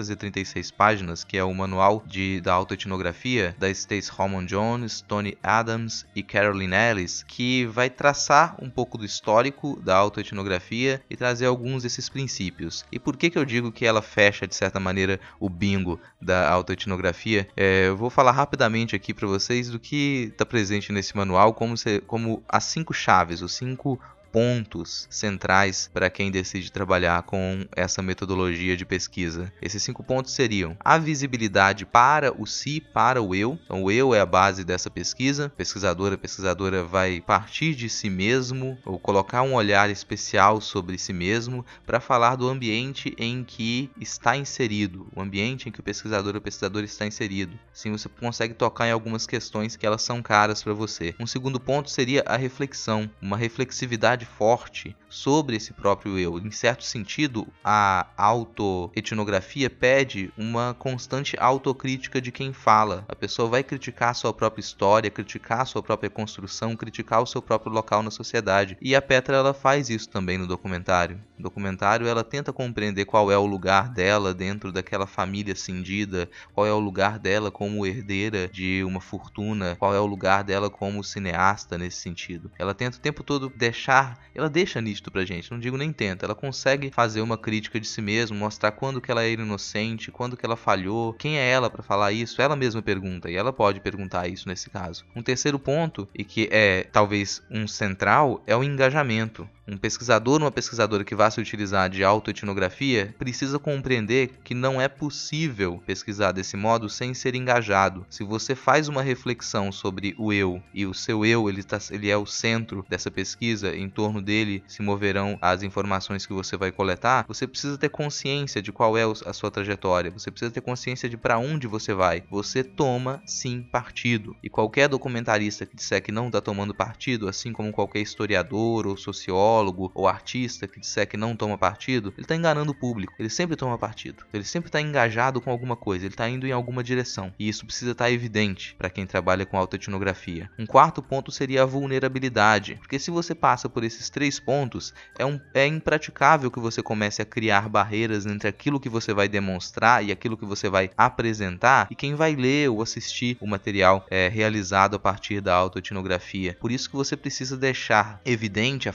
736 páginas, que é o manual da autoetnografia da Stace Holman Jones, Tony Adams e Caroline Ellis, que vai traçar um pouco do histórico da autoetnografia e trazer alguns desses princípios. E por que eu digo que ela fecha, de certa maneira, o bingo da autoetnografia? Eu vou falar rapidamente aqui para vocês do que está presente nesse manual, como as 5 chaves, os 5 pontos centrais para quem decide trabalhar com essa metodologia de pesquisa. Esses 5 pontos seriam a visibilidade para o si, para o eu. Então o eu é a base dessa pesquisa. A pesquisadora vai partir de si mesmo ou colocar um olhar especial sobre si mesmo para falar do ambiente em que está inserido, o ambiente em que o pesquisador ou pesquisadora está inserido. Assim você consegue tocar em algumas questões que elas são caras para você. Um segundo ponto seria a reflexão, uma reflexividade forte sobre esse próprio eu. Em certo sentido, a autoetnografia pede uma constante autocrítica de quem fala. A pessoa vai criticar a sua própria história, criticar a sua própria construção, criticar o seu próprio local na sociedade. E a Petra ela faz isso também no documentário. No documentário ela tenta compreender qual é o lugar dela dentro daquela família cindida, qual é o lugar dela como herdeira de uma fortuna, qual é o lugar dela como cineasta nesse sentido. Ela tenta o tempo todo ela deixa nítido pra gente, não digo nem tenta, ela consegue fazer uma crítica de si mesma, mostrar quando que ela era inocente, quando que ela falhou, quem é ela para falar isso, ela mesma pergunta, e ela pode perguntar isso nesse caso. Um terceiro ponto, e que é talvez um central, é o engajamento. Um pesquisador ou uma pesquisadora que vá se utilizar de autoetnografia precisa compreender que não é possível pesquisar desse modo sem ser engajado. Se você faz uma reflexão sobre o eu e o seu eu ele é o centro dessa pesquisa, em torno dele se moverão as informações que você vai coletar, você precisa ter consciência de qual é a sua trajetória, você precisa ter consciência de para onde você vai. Você toma sim partido. E qualquer documentarista que disser que não está tomando partido, assim como qualquer historiador ou sociólogo ou artista que disser que não toma partido, ele está enganando o público. Ele sempre toma partido. Ele sempre está engajado com alguma coisa. Ele está indo em alguma direção. E isso precisa estar evidente para quem trabalha com autoetnografia. Um quarto ponto seria a vulnerabilidade. Porque se você passa por esses 3 pontos, é impraticável que você comece a criar barreiras entre aquilo que você vai demonstrar e aquilo que você vai apresentar e quem vai ler ou assistir o material realizado a partir da autoetnografia. Por isso que você precisa deixar evidente a fraqueza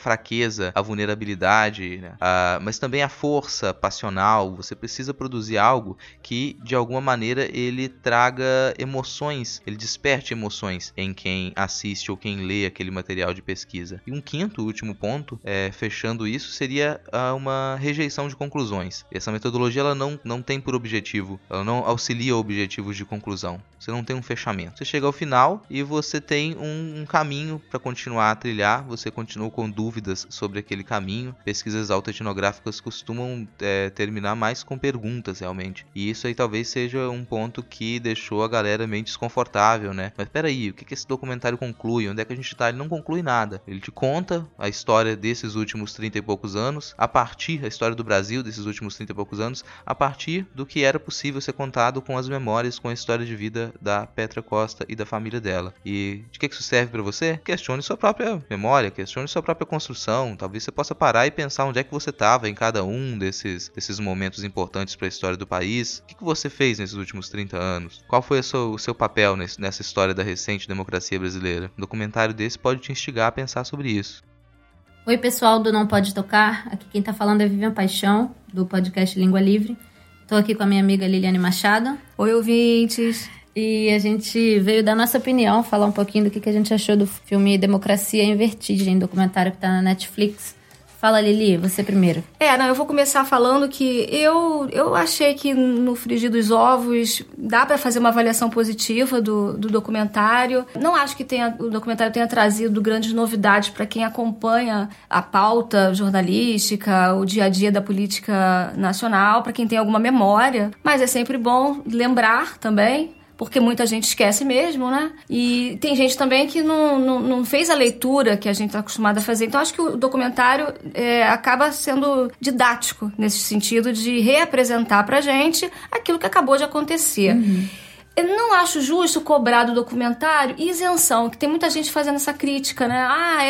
fraqueza, a vulnerabilidade, né? Mas também a força passional. Você precisa produzir algo que, de alguma maneira, ele traga emoções, ele desperte emoções em quem assiste ou quem lê aquele material de pesquisa. E um quinto, último ponto, fechando isso, seria uma rejeição de conclusões. Essa metodologia ela não tem por objetivo, ela não auxilia objetivos de conclusão. Você não tem um fechamento. Você chega ao final e você tem um caminho para continuar a trilhar, você continua com dúvidas sobre aquele caminho. Pesquisas autoetnográficas costumam terminar mais com perguntas, realmente. E isso aí talvez seja um ponto que deixou a galera meio desconfortável, né? Mas peraí, o que esse documentário conclui? Onde é que a gente tá? Ele não conclui nada. Ele te conta a história desses últimos 30 e poucos anos, a história do Brasil desses últimos 30 e poucos anos, a partir do que era possível ser contado com as memórias, com a história de vida da Petra Costa e da família dela. E de que isso serve para você? Questione sua própria memória, questione sua própria construção. Talvez você possa parar e pensar onde é que você estava em cada um desses momentos importantes para a história do país. O que você fez nesses últimos 30 anos? Qual foi o seu papel nessa história da recente democracia brasileira? Um documentário desse pode te instigar a pensar sobre isso. Oi, pessoal do Não Pode Tocar. Aqui quem tá falando é Vivian Paixão, do podcast Língua Livre. Tô aqui com a minha amiga Liliane Machado. Oi, ouvintes. E a gente veio dar nossa opinião, falar um pouquinho do que a gente achou do filme Democracia em Vertigem, documentário que tá na Netflix. Fala, Lili, você primeiro. Eu vou começar falando que eu achei que no frigir dos ovos dá pra fazer uma avaliação positiva do documentário. Não acho que o documentário tenha trazido grandes novidades para quem acompanha a pauta jornalística, o dia a dia da política nacional, para quem tem alguma memória. Mas é sempre bom lembrar também, porque muita gente esquece mesmo, né? E tem gente também que não fez a leitura que a gente está acostumado a fazer. Então, acho que o documentário acaba sendo didático, nesse sentido de reapresentar pra gente aquilo que acabou de acontecer. Uhum. Eu não acho justo cobrar do documentário isenção, que tem muita gente fazendo essa crítica, né?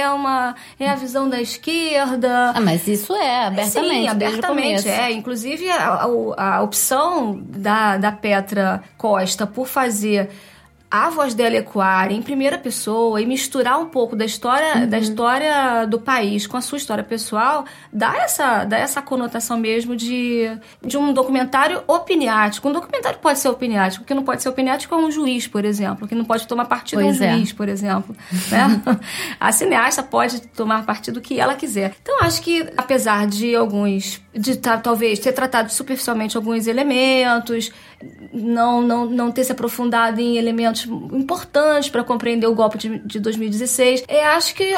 É a visão da esquerda. Mas isso abertamente. Sim, abertamente. Inclusive, a opção da Petra Costa por fazer a voz dela ecoar em primeira pessoa e misturar um pouco da história do país com a sua história pessoal, dá essa conotação mesmo de um documentário opiniático. Um documentário pode ser opiniático, o que não pode ser opiniático é um juiz, por exemplo, que não pode tomar partido de um juiz, por exemplo. Né? A cineasta pode tomar partido do que ela quiser. Então, acho que, apesar de talvez ter tratado superficialmente alguns elementos, não ter se aprofundado em elementos importantes para compreender o golpe de 2016. Acho que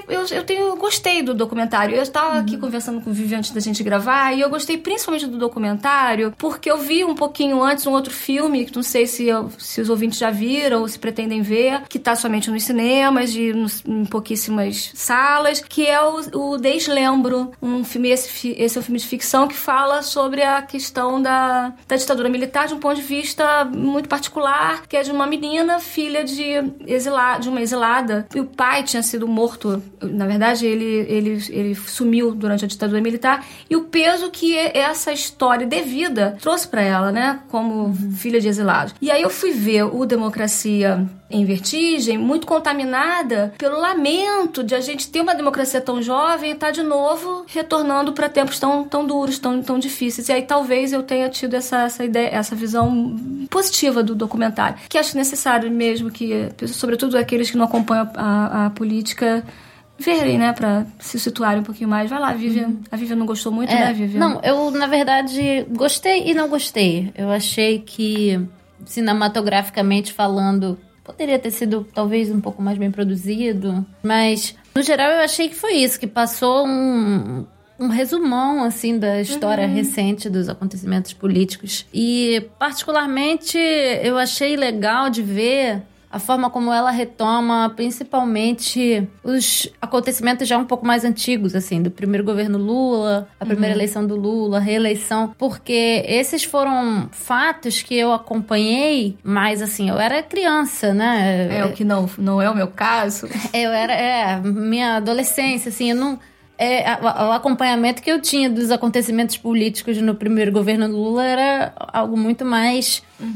eu gostei do documentário. Eu estava aqui conversando com o Vivi antes da gente gravar e eu gostei principalmente do documentário porque eu vi um pouquinho antes um outro filme, que não sei se os ouvintes já viram ou se pretendem ver, que está somente nos cinemas e em pouquíssimas salas, que é o Deslembro, um filme, esse é um filme de ficção que fala sobre a questão da ditadura militar de um ponto de vista muito particular, que é de uma menina, filha de uma exilada, e o pai tinha sido morto. Na verdade, ele sumiu durante a ditadura militar, e o peso que essa história de vida trouxe para ela, né, como filha de exilados. E aí eu fui ver o Democracia em Vertigem, muito contaminada pelo lamento de a gente ter uma democracia tão jovem e estar de novo retornando para tempos tão duros, tão difíceis. E aí talvez eu tenha tido essa ideia, essa visão positiva do documentário, que acho necessário mesmo que, sobretudo aqueles que não acompanham a política, verem, né, pra se situarem um pouquinho mais. Vai lá, Vivian. A Vivian não gostou muito, né, Vivian? Não, eu, na verdade, gostei e não gostei. Eu achei que, cinematograficamente falando, poderia ter sido talvez um pouco mais bem produzido, mas no geral eu achei que foi isso, que passou um resumão assim da história recente dos acontecimentos políticos. E particularmente eu achei legal de ver a forma como ela retoma principalmente os acontecimentos já um pouco mais antigos, assim, do primeiro governo Lula, a primeira eleição do Lula, a reeleição, porque esses foram fatos que eu acompanhei, mas assim, eu era criança, né? O que não é o meu caso. Eu era, minha adolescência, assim, eu não... o acompanhamento que eu tinha dos acontecimentos políticos no primeiro governo Lula era algo muito mais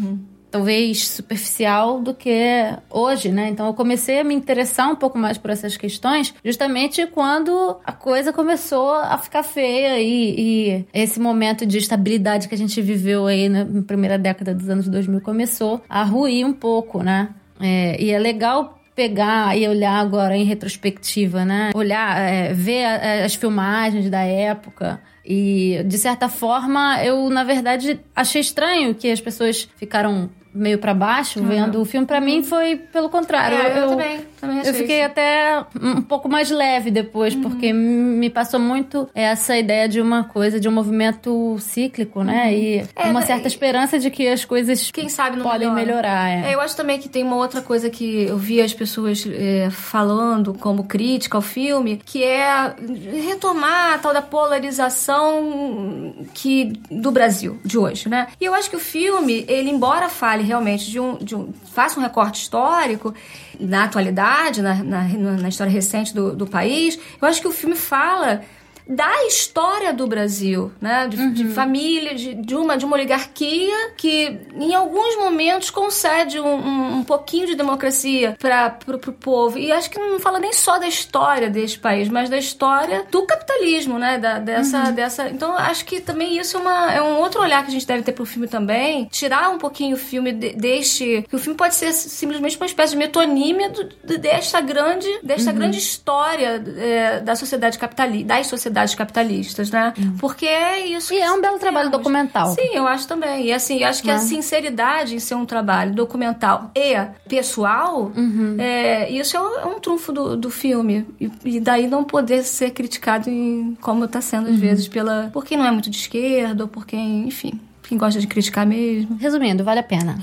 talvez superficial do que hoje, né? Então eu comecei a me interessar um pouco mais por essas questões justamente quando a coisa começou a ficar feia e esse momento de estabilidade que a gente viveu aí na primeira década dos anos 2000 começou a ruir um pouco, né? E é legal pegar e olhar agora em retrospectiva, né? Olhar, ver as filmagens da época. E, de certa forma, eu, na verdade, achei estranho que as pessoas ficaram meio pra baixo vendo o filme. Pra mim foi pelo contrário. Eu também achei eu fiquei até um pouco mais leve depois, porque me passou muito essa ideia de uma coisa, de um movimento cíclico, né? E uma certa esperança de que as coisas, quem sabe, não podem melhorar. Eu acho também que tem uma outra coisa que eu vi as pessoas falando como crítica ao filme, que é retomar a tal da polarização do Brasil de hoje, né? E eu acho que o filme, ele, embora fale realmente faça um recorte histórico na atualidade, na história recente do país, eu acho que o filme fala da história do Brasil, né? De família, de uma oligarquia que em alguns momentos concede um pouquinho de democracia pro povo. E acho que não fala nem só da história deste país, mas da história do capitalismo, né? Dessa. Então acho que também isso é um outro olhar que a gente deve ter pro filme também. Tirar um pouquinho o filme que o filme pode ser simplesmente uma espécie de metonímia desta grande história das sociedades capitalistas, né? Porque é isso. E é um belo trabalho documental. Sim, eu acho também. E assim, eu acho que a sinceridade em ser um trabalho documental e pessoal, isso é um trunfo do filme. E daí não poder ser criticado como está sendo às vezes por quem não é muito de esquerda ou por quem, enfim, quem gosta de criticar mesmo. Resumindo, vale a pena.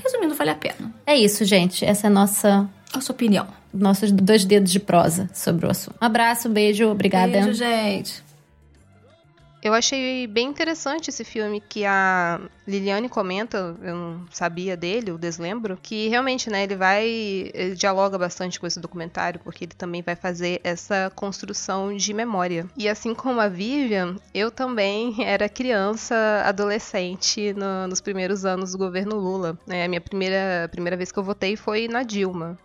É isso, gente. Essa é a nossa opinião. Nossos 2 dedos de prosa sobre o assunto. Um abraço, beijo, obrigada. Beijo, gente. Eu achei bem interessante esse filme que a Liliane comenta, eu não sabia dele, o Deslembro, que realmente, né, ele dialoga bastante com esse documentário, porque ele também vai fazer essa construção de memória. E assim como a Vivian, eu também era criança, adolescente nos primeiros anos do governo Lula. A minha primeira vez que eu votei foi na Dilma.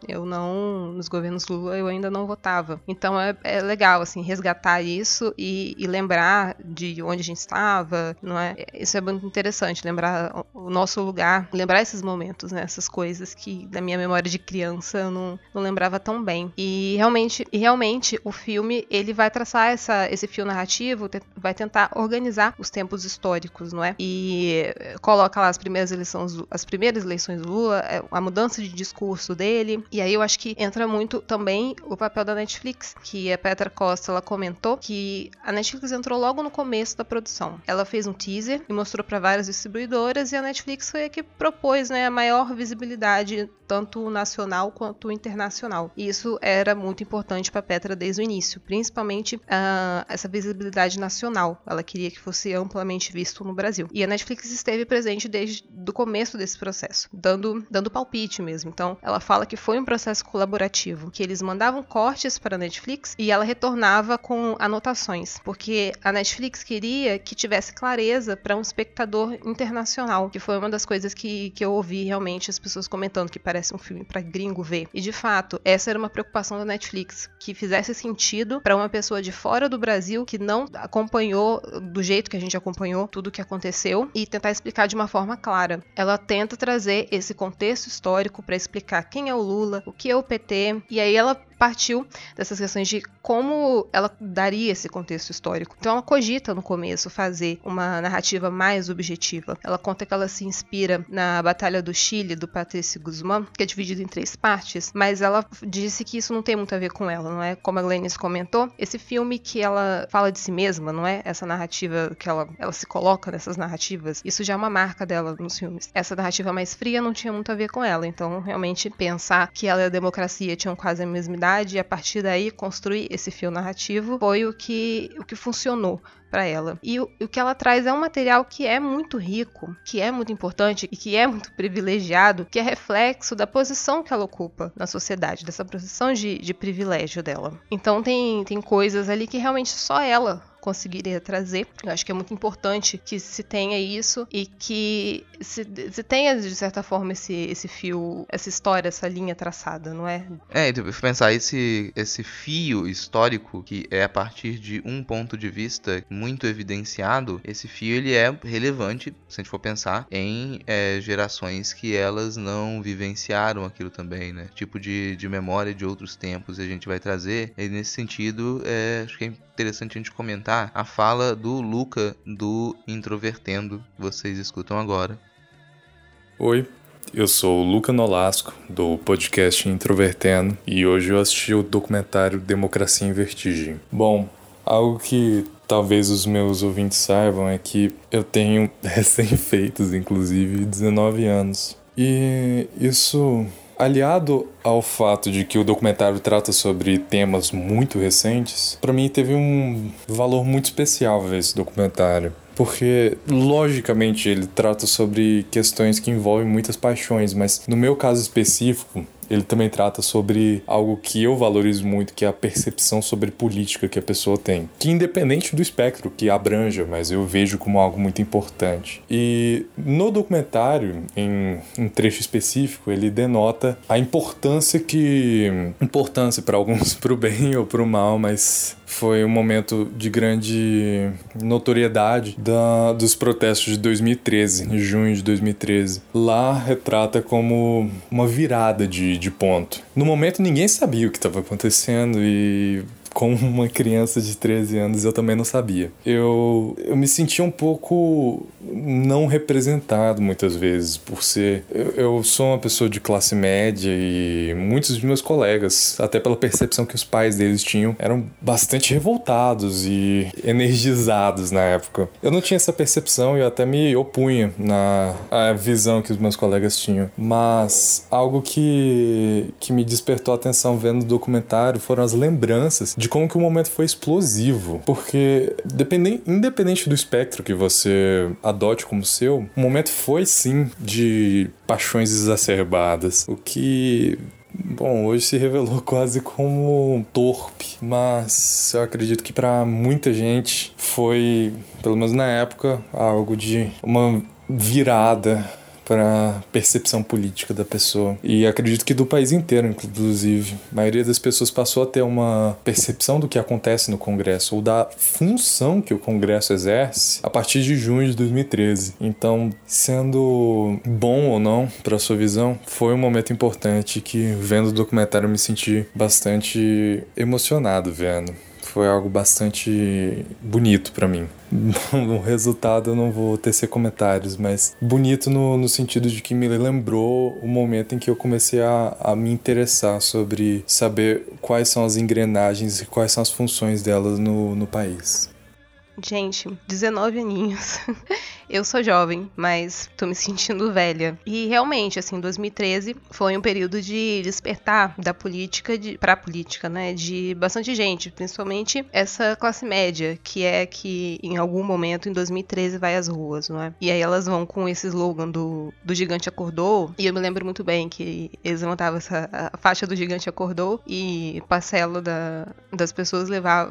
Nos governos Lula eu ainda não votava. Então é legal, assim, resgatar isso e lembrar de onde a gente estava, não é? Isso é muito interessante, lembrar o nosso lugar, lembrar esses momentos, né? Essas coisas que da minha memória de criança eu não lembrava tão bem. E realmente o filme, ele vai traçar esse fio narrativo, vai tentar organizar os tempos históricos, não é? E coloca lá as primeiras eleições do Lula, a mudança de discurso dele, e aí eu acho que entra muito também o papel da Netflix, que a Petra Costa, ela comentou que a Netflix entrou logo no começo da produção. Ela fez um teaser e mostrou para várias distribuidoras, e a Netflix foi a que propôs, né, a maior visibilidade, tanto nacional quanto internacional. E isso era muito importante para Petra desde o início, principalmente essa visibilidade nacional. Ela queria que fosse amplamente visto no Brasil. E a Netflix esteve presente desde o começo desse processo, dando palpite mesmo. Então, ela fala que foi um processo colaborativo, que eles mandavam cortes para a Netflix e ela retornava com anotações, porque a Netflix queria que tivesse clareza para um espectador internacional, que foi uma das coisas que eu ouvi realmente as pessoas comentando, que parece um filme para gringo ver. E de fato, essa era uma preocupação da Netflix, que fizesse sentido para uma pessoa de fora do Brasil que não acompanhou do jeito que a gente acompanhou tudo o que aconteceu, e tentar explicar de uma forma clara. Ela tenta trazer esse contexto histórico para explicar quem é o Lula, o que é o PT, e aí ela partiu dessas questões de como ela daria esse contexto histórico. Então ela cogita no começo fazer uma narrativa mais objetiva. Ela conta que ela se inspira na Batalha do Chile, do Patricio Guzmán, que é dividido em 3 partes, mas ela disse que isso não tem muito a ver com ela, não é? Como a Glennis comentou, esse filme que ela fala de si mesma, não é? Essa narrativa que ela se coloca nessas narrativas, isso já é uma marca dela nos filmes. Essa narrativa mais fria não tinha muito a ver com ela, então realmente pensar que ela e a democracia tinham quase a mesma idade, e a partir daí construir esse fio narrativo foi o que funcionou para ela. E o que ela traz é um material que é muito rico, que é muito importante e que é muito privilegiado, que é reflexo da posição que ela ocupa na sociedade, dessa posição de privilégio dela. Então tem coisas ali que realmente só ela conseguiria trazer. Eu acho que é muito importante que se tenha isso e que se tenha, de certa forma, esse fio, essa história, essa linha traçada, não é? Pensar esse fio histórico que é a partir de um ponto de vista muito evidenciado, esse fio ele é relevante, se a gente for pensar em gerações que elas não vivenciaram aquilo também, né? Tipo de memória de outros tempos a gente vai trazer, e nesse sentido acho que é interessante a gente comentar a fala do Luca do Introvertendo, vocês escutam agora. Oi, eu sou o Luca Nolasco, do podcast Introvertendo, e hoje eu assisti o documentário Democracia em Vertigem. Bom, algo que talvez os meus ouvintes saibam é que eu tenho recém-feitos, inclusive, 19 anos. E isso, aliado ao fato de que o documentário trata sobre temas muito recentes, para mim teve um valor muito especial ver esse documentário. Porque, logicamente, ele trata sobre questões que envolvem muitas paixões, mas no meu caso específico, ele também trata sobre algo que eu valorizo muito, que é a percepção sobre política que a pessoa tem. Que independente do espectro que abranja, mas eu vejo como algo muito importante. E no documentário, em um trecho específico, ele denota a importância para alguns pro bem ou pro mal, mas foi um momento de grande notoriedade dos protestos de 2013, em junho de 2013. Lá retrata como uma virada de ponto. No momento ninguém sabia o que estava acontecendo e como uma criança de 13 anos eu também não sabia. Eu me sentia um pouco não representado muitas vezes por ser... Eu sou uma pessoa de classe média e muitos dos meus colegas, até pela percepção que os pais deles tinham, eram bastante revoltados e energizados na época. Eu não tinha essa percepção e eu até me opunha na visão que os meus colegas tinham. Mas algo que me despertou a atenção vendo o documentário foram as lembranças de como que o momento foi explosivo. Porque, independente do espectro que você adote como seu, o momento foi, sim, de paixões exacerbadas. O que... Bom, hoje se revelou quase como torpe, mas eu acredito que para muita gente foi, pelo menos na época, algo de uma virada para a percepção política da pessoa. E acredito que do país inteiro, inclusive. A maioria das pessoas passou a ter uma percepção do que acontece no Congresso, ou da função que o Congresso exerce, a partir de junho de 2013. Então, sendo bom ou não para a sua visão, foi um momento importante que, vendo o documentário, eu me senti bastante emocionado vendo. Foi algo bastante bonito pra mim. O resultado eu não vou tecer comentários, mas bonito no sentido de que me lembrou o momento em que eu comecei a me interessar sobre saber quais são as engrenagens e quais são as funções delas no país. Gente, 19 aninhos. Eu sou jovem, mas tô me sentindo velha. E realmente, assim, 2013 foi um período de despertar da política pra política, né? De bastante gente, principalmente essa classe média, que é que em algum momento, em 2013, vai às ruas, não é? E aí elas vão com esse slogan do Gigante Acordou, e eu me lembro muito bem que eles levantavam a faixa do Gigante Acordou e parcela das pessoas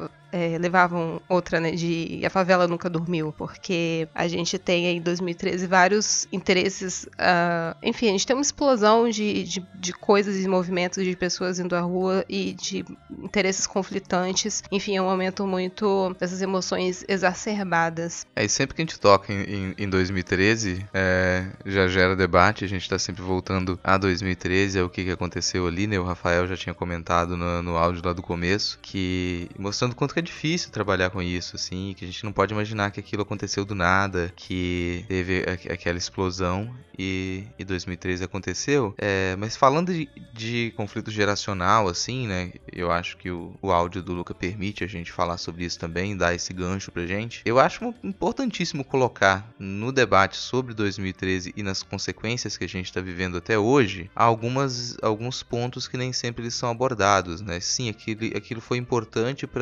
levavam outra, né, de A Favela Nunca Dormiu, porque a gente tem aí em 2013 vários interesses, enfim, a gente tem uma explosão de coisas e movimentos de pessoas indo à rua e de interesses conflitantes, enfim, é um momento muito dessas emoções exacerbadas. E sempre que a gente toca em 2013, já gera debate, a gente tá sempre voltando a 2013, é o que aconteceu ali, né, o Rafael já tinha comentado no áudio lá do começo, mostrando quanto que é difícil trabalhar com isso, assim, que a gente não pode imaginar que aquilo aconteceu do nada, que teve aquela explosão e 2013 aconteceu. Mas falando de conflito geracional, assim, né, eu acho que o áudio do Luca permite a gente falar sobre isso também, dar esse gancho pra gente. Eu acho importantíssimo colocar no debate sobre 2013 e nas consequências que a gente está vivendo até hoje, alguns pontos que nem sempre eles são abordados, né? Sim, aquilo foi importante para muita gente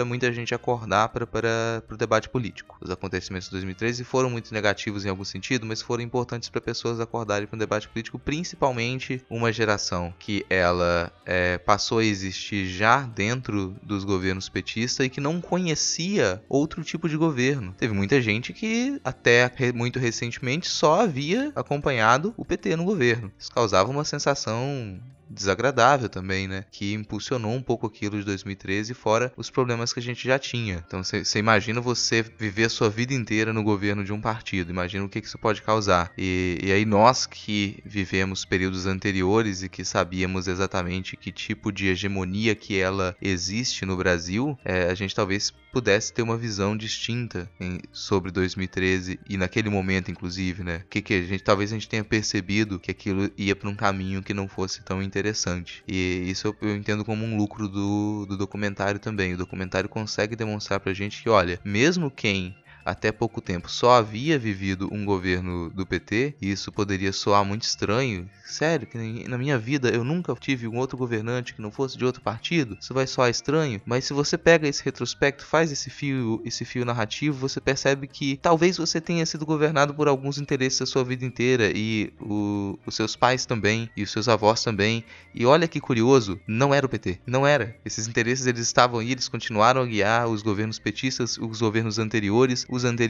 gente acordar para o debate político. Os acontecimentos de 2013 foram muito negativos em algum sentido, mas foram importantes para pessoas acordarem para o debate político, principalmente uma geração que ela passou a existir já dentro dos governos petistas e que não conhecia outro tipo de governo. Teve muita gente que até muito recentemente só havia acompanhado o PT no governo. Isso causava uma sensação desagradável também, né? Que impulsionou um pouco aquilo de 2013, fora os problemas que a gente já tinha. Então você imagina você viver a sua vida inteira no governo de um partido, imagina o que isso pode causar. E aí nós que vivemos períodos anteriores e que sabíamos exatamente que tipo de hegemonia que ela existe no Brasil, a gente talvez pudesse ter uma visão distinta sobre 2013 e naquele momento, inclusive, né? Talvez a gente tenha percebido que aquilo ia para um caminho que não fosse tão interessante. E isso eu entendo como um lucro do documentário também. O documentário consegue demonstrar pra gente que, olha, mesmo quem até pouco tempo só havia vivido um governo do PT, e isso poderia soar muito estranho. Sério, que na minha vida eu nunca tive um outro governante que não fosse de outro partido? Isso vai soar estranho, mas se você pega esse retrospecto, faz esse fio narrativo, você percebe que talvez você tenha sido governado por alguns interesses a sua vida inteira, e os seus pais também, e os seus avós também. E olha que curioso, não era o PT, não era. Esses interesses, eles estavam aí, eles continuaram a guiar os governos petistas, os governos anteriores,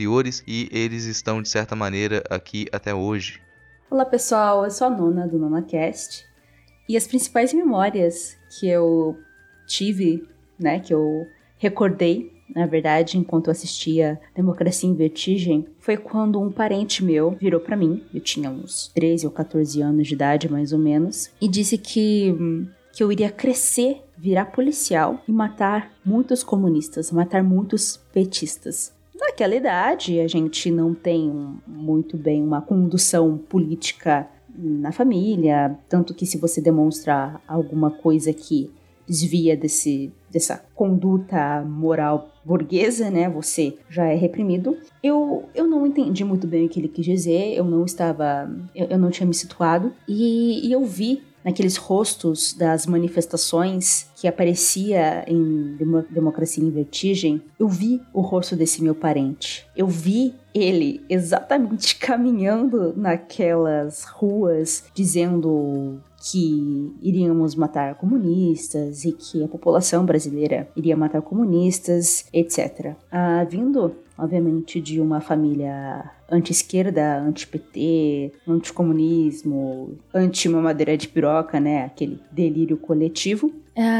e eles estão, de certa maneira, aqui até hoje. Olá pessoal, eu sou a Nona do NonaCast, e as principais memórias que eu tive, né, que eu recordei, na verdade, enquanto eu assistia Democracia em Vertigem, foi quando um parente meu virou pra mim, eu tinha uns 13 ou 14 anos de idade, mais ou menos, e disse que eu iria crescer, virar policial e matar muitos comunistas, matar muitos petistas. Naquela idade, a gente não tem muito bem uma condução política na família, tanto que se você demonstra alguma coisa que desvia dessa conduta moral burguesa, né, você já é reprimido. Eu não entendi muito bem o que ele quis dizer, eu não tinha me situado, e eu vi naqueles rostos das manifestações que aparecia em Democracia em Vertigem, eu vi o rosto desse meu parente. Eu vi ele exatamente caminhando naquelas ruas, dizendo que iríamos matar comunistas e que a população brasileira iria matar comunistas, etc. Vindo, obviamente, de uma família anti-esquerda, anti-PT, anti-comunismo, anti-mamadeira de piroca, né? Aquele delírio coletivo.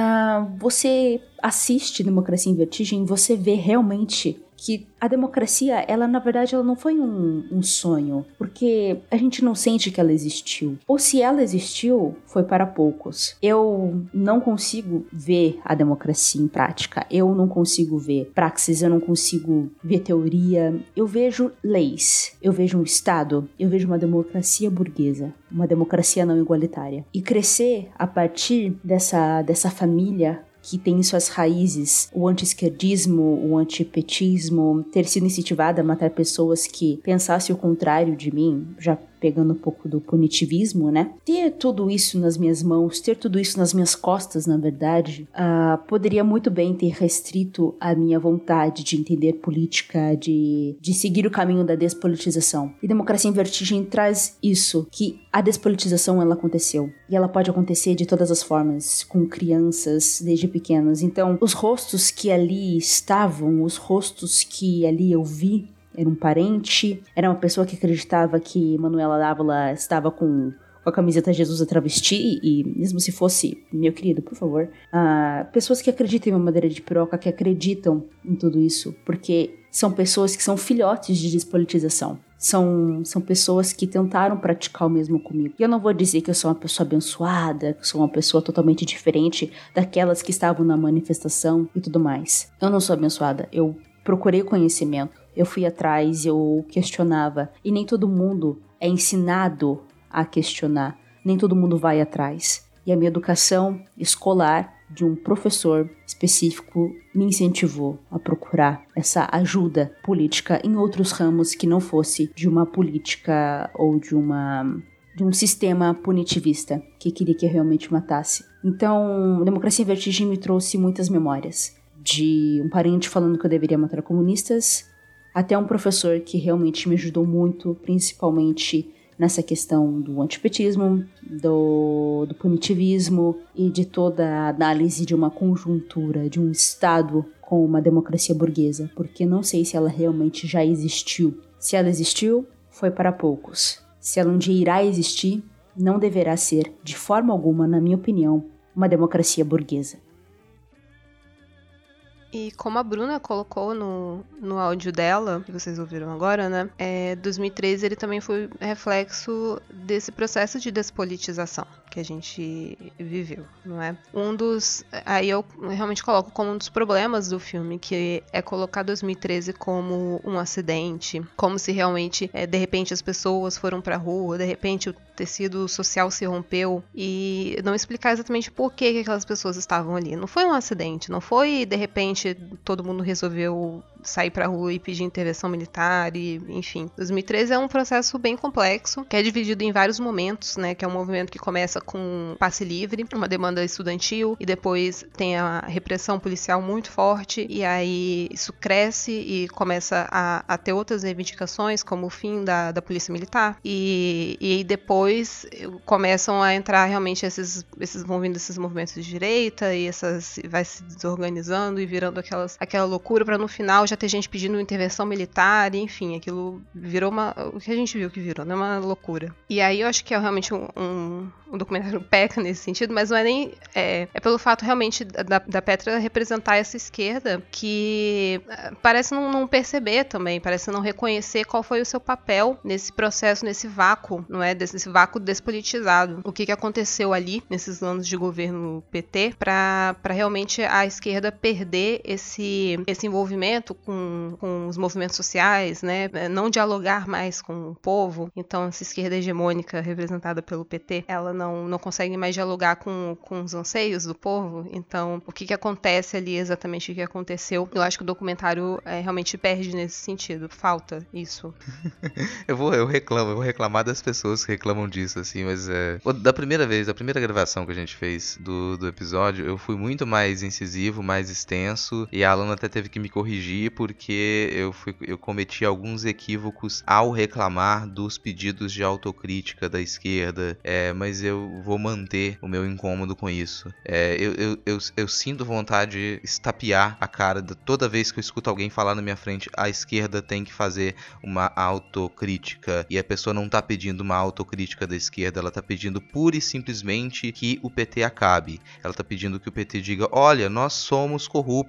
Você assiste Democracia em Vertigem e você vê realmente que a democracia, ela na verdade ela não foi um sonho, porque a gente não sente que ela existiu. Ou se ela existiu, foi para poucos. Eu não consigo ver a democracia em prática, eu não consigo ver praxis, eu não consigo ver teoria. Eu vejo leis, eu vejo um Estado, eu vejo uma democracia burguesa, uma democracia não igualitária. E crescer a partir dessa família que tem em suas raízes o anti-esquerdismo, o antipetismo, ter sido incentivada a matar pessoas que pensassem o contrário de mim, já pegando um pouco do punitivismo, né? Ter tudo isso nas minhas mãos, ter tudo isso nas minhas costas, na verdade, poderia muito bem ter restrito a minha vontade de entender política, de seguir o caminho da despolitização. E Democracia em Vertigem traz isso, que a despolitização, ela aconteceu. E ela pode acontecer de todas as formas, com crianças, desde pequenos. Então, os rostos que ali estavam, os rostos que ali eu vi, era um parente, era uma pessoa que acreditava que Manuela Dávila estava com a camiseta Jesus a travesti, e mesmo se fosse, meu querido, por favor, pessoas que acreditam em uma madeira de piroca, que acreditam em tudo isso, porque são pessoas que são filhotes de despolitização. São pessoas que tentaram praticar o mesmo comigo. E eu não vou dizer que eu sou uma pessoa abençoada, que eu sou uma pessoa totalmente diferente daquelas que estavam na manifestação e tudo mais. Eu não sou abençoada, eu procurei conhecimento. Eu fui atrás, eu questionava. E nem todo mundo é ensinado a questionar. Nem todo mundo vai atrás. E a minha educação escolar de um professor específico me incentivou a procurar essa ajuda política em outros ramos que não fosse de uma política ou de um sistema punitivista que queria que eu realmente matasse. Então, Democracia em Vertigem me trouxe muitas memórias de um parente falando que eu deveria matar comunistas, até um professor que realmente me ajudou muito, principalmente nessa questão do antipetismo, do punitivismo e de toda a análise de uma conjuntura, de um Estado com uma democracia burguesa, porque não sei se ela realmente já existiu. Se ela existiu, foi para poucos. Se ela um dia irá existir, não deverá ser, de forma alguma, na minha opinião, uma democracia burguesa. E como a Bruna colocou no áudio dela, que vocês ouviram agora, né? 2013 ele também foi reflexo desse processo de despolitização que a gente viveu, não é? Aí eu realmente coloco como um dos problemas do filme, que é colocar 2013 como um acidente, como se realmente, de repente, as pessoas foram pra rua, de repente o tecido social se rompeu, e não explicar exatamente por que aquelas pessoas estavam ali. Não foi um acidente, não foi, de repente, todo mundo resolveu sair pra rua e pedir intervenção militar, e enfim. 2013 é um processo bem complexo, que é dividido em vários momentos, né? Que é um movimento que começa com passe livre, uma demanda estudantil, e depois tem a repressão policial muito forte, e aí isso cresce e começa a ter outras reivindicações, como o fim da polícia militar, e depois começam a entrar realmente esses movimentos de direita, e vai se desorganizando e virando aquela loucura, para no final já ter gente pedindo intervenção militar, e, enfim, aquilo virou o que a gente viu que virou, né? Uma loucura. E aí eu acho que é realmente um documentário peca nesse sentido, mas não é nem... É pelo fato realmente da Petra representar essa esquerda que parece não perceber também, parece não reconhecer qual foi o seu papel nesse processo, nesse vácuo, não é? Desse vácuo despolitizado. O que aconteceu ali, nesses anos de governo PT, para realmente a esquerda perder esse envolvimento com os movimentos sociais, né? Não dialogar mais com o povo. Então, essa esquerda hegemônica representada pelo PT, ela não consegue mais dialogar com os anseios do povo. Então, o que acontece ali, exatamente o que aconteceu, eu acho que o documentário realmente perde nesse sentido. Falta isso. Eu vou reclamar das pessoas que reclamam disso, assim, mas da primeira gravação que a gente fez do episódio, eu fui muito mais incisivo, mais extenso, e a Alana até teve que me corrigir, porque eu cometi alguns equívocos ao reclamar dos pedidos de autocrítica da esquerda, mas eu vou manter o meu incômodo com isso. Eu sinto vontade de estapear a cara toda vez que eu escuto alguém falar na minha frente: a esquerda tem que fazer uma autocrítica, e a pessoa não tá pedindo uma autocrítica da esquerda, ela tá pedindo pura e simplesmente que o PT acabe. Ela tá pedindo que o PT diga: olha, nós fomos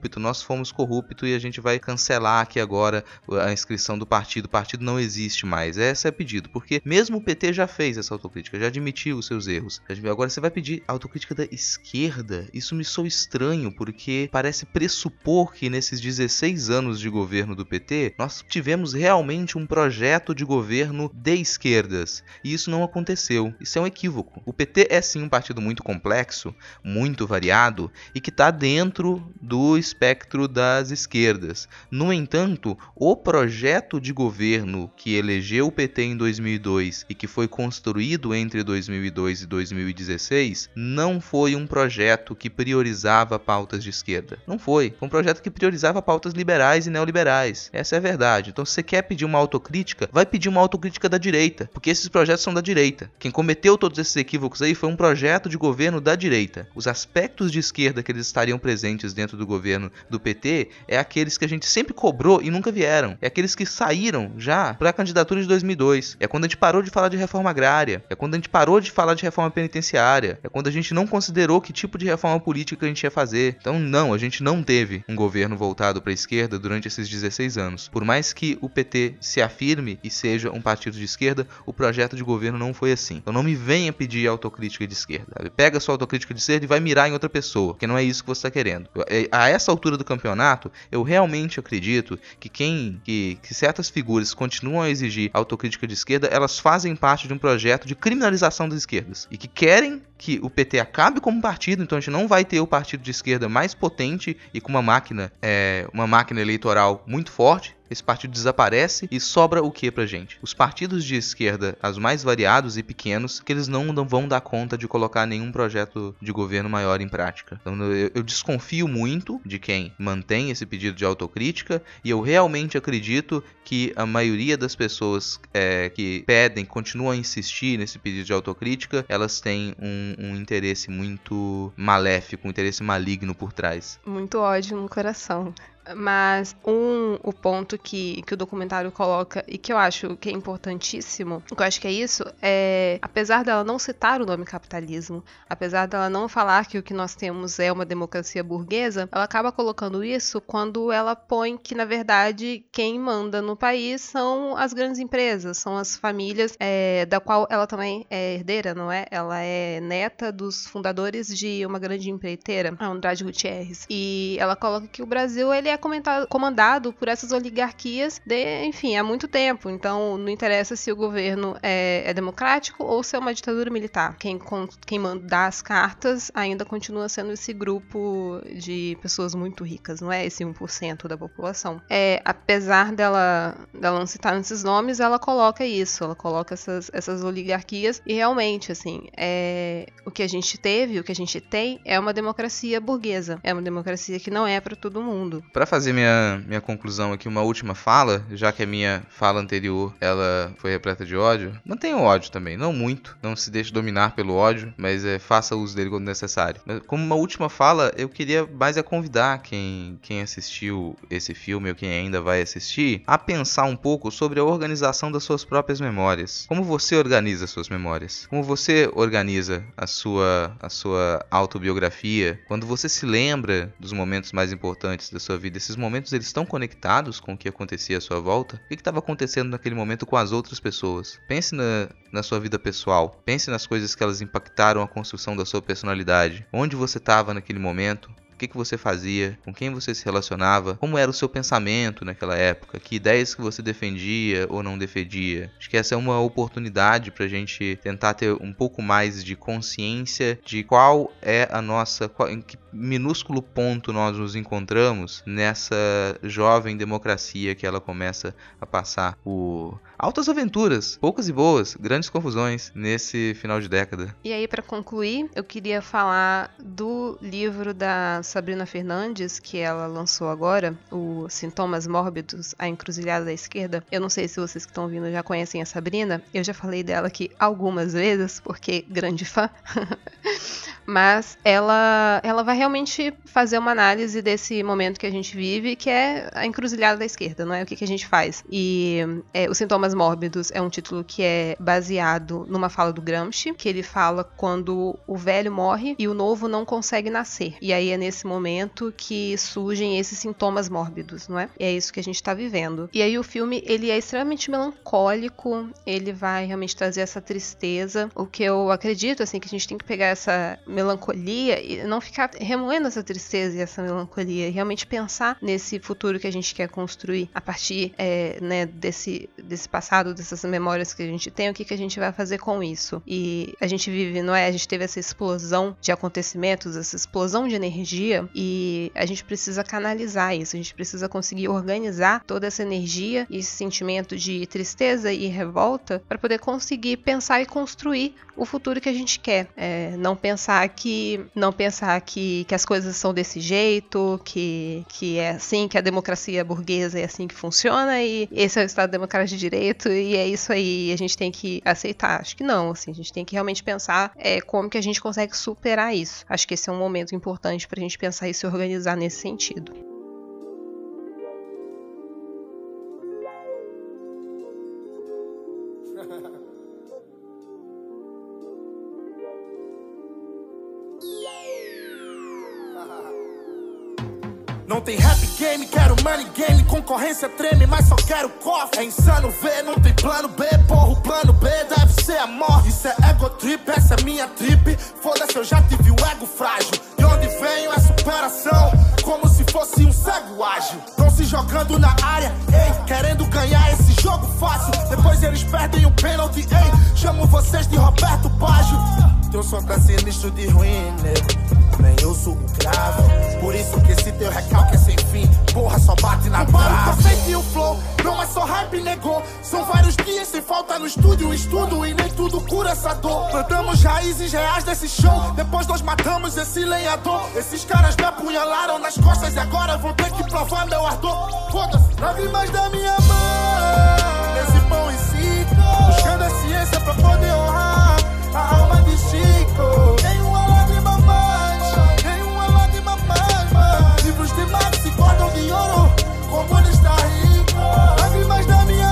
corruptos e a gente vai cancelar aqui agora a inscrição do partido. O partido não existe mais. Esse é o pedido, porque mesmo o PT já fez essa autocrítica, já admitiu os seus erros. Agora você vai pedir autocrítica da esquerda? Isso me soa estranho, porque parece pressupor que nesses 16 anos de governo do PT, nós tivemos realmente um projeto de governo de esquerdas, e isso não aconteceu. Isso é um equívoco. O PT é sim um partido muito complexo, muito variado, e que está dentro do espectro das esquerdas. No entanto, o projeto de governo que elegeu o PT em 2002 e que foi construído entre 2002 e 2016 não foi um projeto que priorizava pautas de esquerda. Não foi. Foi um projeto que priorizava pautas liberais e neoliberais. Essa é a verdade. Então, se você quer pedir uma autocrítica, vai pedir uma autocrítica da direita, porque esses projetos são da direita. Quem cometeu todos esses equívocos aí foi um projeto de governo da direita. Os aspectos de esquerda que eles estariam presentes dentro do governo do PT é aqueles que a gente sempre cobrou e nunca vieram. É aqueles que saíram já para a candidatura de 2002. É quando a gente parou de falar de reforma agrária. É quando a gente parou de falar de reforma penitenciária. É quando a gente não considerou que tipo de reforma política a gente ia fazer. Então, não, a gente não teve um governo voltado para a esquerda durante esses 16 anos. Por mais que o PT se afirme e seja um partido de esquerda, o projeto de governo não foi assim. Então, não me venha pedir autocrítica de esquerda. Pega a sua autocrítica de esquerda e vai mirar em outra pessoa, porque não é isso que você está querendo. A essa altura do campeonato, eu realmente acredito que certas figuras continuam a exigir autocrítica de esquerda, elas fazem parte de um projeto de criminalização das esquerdas e que querem que o PT acabe como partido. Então a gente não vai ter o partido de esquerda mais potente e com uma máquina eleitoral muito forte. esse partido desaparece e sobra o que pra gente? Os partidos de esquerda, os mais variados e pequenos, que eles não vão dar conta de colocar nenhum projeto de governo maior em prática. Então eu desconfio muito de quem mantém esse pedido de autocrítica, e eu realmente acredito que a maioria das pessoas que pedem, continuam a insistir nesse pedido de autocrítica, elas têm um interesse muito maléfico, um interesse maligno por trás. Muito ódio no coração. Mas o ponto que o documentário coloca e que eu acho que é importantíssimo, que eu acho que é isso, apesar dela não citar o nome capitalismo, apesar dela não falar que o que nós temos é uma democracia burguesa, ela acaba colocando isso quando ela põe que, na verdade, quem manda no país são as grandes empresas, são as famílias, da qual ela também é herdeira, não é? Ela é neta dos fundadores de uma grande empreiteira, a Andrade Gutierrez. E ela coloca que o Brasil, ele é comandado por essas oligarquias enfim, há muito tempo. Então, não interessa se o governo é democrático ou se é uma ditadura militar. Quem manda as cartas ainda continua sendo esse grupo de pessoas muito ricas, não é? Esse 1% da população. Apesar dela não citar esses nomes, ela coloca isso, ela coloca essas oligarquias, e realmente, assim, o que a gente teve, o que a gente tem é uma democracia burguesa. É uma democracia que não é para todo mundo. Para fazer minha conclusão aqui, uma última fala, já que a minha fala anterior ela foi repleta de ódio, mantenha o ódio também, não muito, não se deixe dominar pelo ódio, mas faça uso dele quando necessário. Mas, como uma última fala, eu queria mais convidar quem assistiu esse filme ou quem ainda vai assistir a pensar um pouco sobre a organização das suas próprias memórias. Como você organiza as suas memórias? Como você organiza a sua autobiografia? Quando você se lembra dos momentos mais importantes da sua vida, esses momentos eles estão conectados com o que acontecia à sua volta? O que estava acontecendo naquele momento com as outras pessoas? Pense na sua vida pessoal. Pense nas coisas que elas impactaram a construção da sua personalidade. Onde você estava naquele momento? O que você fazia? Com quem você se relacionava? Como era o seu pensamento naquela época? Que ideias que você defendia ou não defendia? Acho que essa é uma oportunidade para a gente tentar ter um pouco mais de consciência de qual é em que minúsculo ponto nós nos encontramos nessa jovem democracia que ela começa a passar por altas aventuras, poucas e boas, grandes confusões nesse final de década. E aí, para concluir, eu queria falar do livro da Sabrina Fernandes, que ela lançou agora, o Sintomas Mórbidos, a Encruzilhada da Esquerda. Eu não sei se vocês que estão ouvindo já conhecem a Sabrina, eu já falei dela aqui algumas vezes, porque grande fã. Mas ela vai realmente fazer uma análise desse momento que a gente vive, que é a encruzilhada da esquerda, não é? O que a gente faz. E Os Sintomas Mórbidos é um título que é baseado numa fala do Gramsci, que ele fala quando o velho morre e o novo não consegue nascer. E aí é nesse momento que surgem esses sintomas mórbidos, não é? E é isso que a gente tá vivendo. E aí o filme, ele é extremamente melancólico, ele vai realmente trazer essa tristeza. O que eu acredito, assim, que a gente tem que pegar essa melancolia e não ficar remoendo essa tristeza e essa melancolia, e realmente pensar nesse futuro que a gente quer construir a partir desse passado, dessas memórias que a gente tem, o que a gente vai fazer com isso. E a gente vive, não é? A gente teve essa explosão de acontecimentos, essa explosão de energia, e a gente precisa canalizar isso, a gente precisa conseguir organizar toda essa energia e esse sentimento de tristeza e revolta para poder conseguir pensar e construir o futuro que a gente quer. Não pensar que as coisas são desse jeito, que é assim, que a democracia burguesa é assim que funciona, e esse é o Estado Democrático de Direito, e é isso aí, a gente tem que aceitar. Acho que não, assim, a gente tem que realmente pensar como que a gente consegue superar isso. Acho que esse é um momento importante pra gente pensar e se organizar nesse sentido. Não tem rap game, quero money game, concorrência treme, mas só quero cofre. É insano ver, não tem plano B, porra, o plano B deve ser a morte. Isso é ego trip, essa é minha trip, foda-se, eu já tive o ego frágil. De onde venho é superação, como se fosse um cego ágil. Tão se jogando na área, ei, querendo ganhar esse jogo fácil. Depois eles perdem o pênalti, ei, chamo vocês de Roberto Baggio. Teu som tá sinistro de ruim, nego. Nem eu subo grave, por isso que esse teu recalque é sem fim. Porra, só bate na trave. O perfeito e o flow no estúdio, estudo e nem tudo cura essa dor. Plantamos raízes reais desse show, depois nós matamos esse lenhador. Esses caras me apunhalaram nas costas e agora vão ter que provar meu ardor. Foda-se, lave mais da minha mão nesse pão e circo, buscando a ciência pra poder honrar a alma de Chico. Tem uma lágrima mais, tem uma lágrima mais. Livros de Max e cordão de ouro, como ele está rico. Lágrimas da minha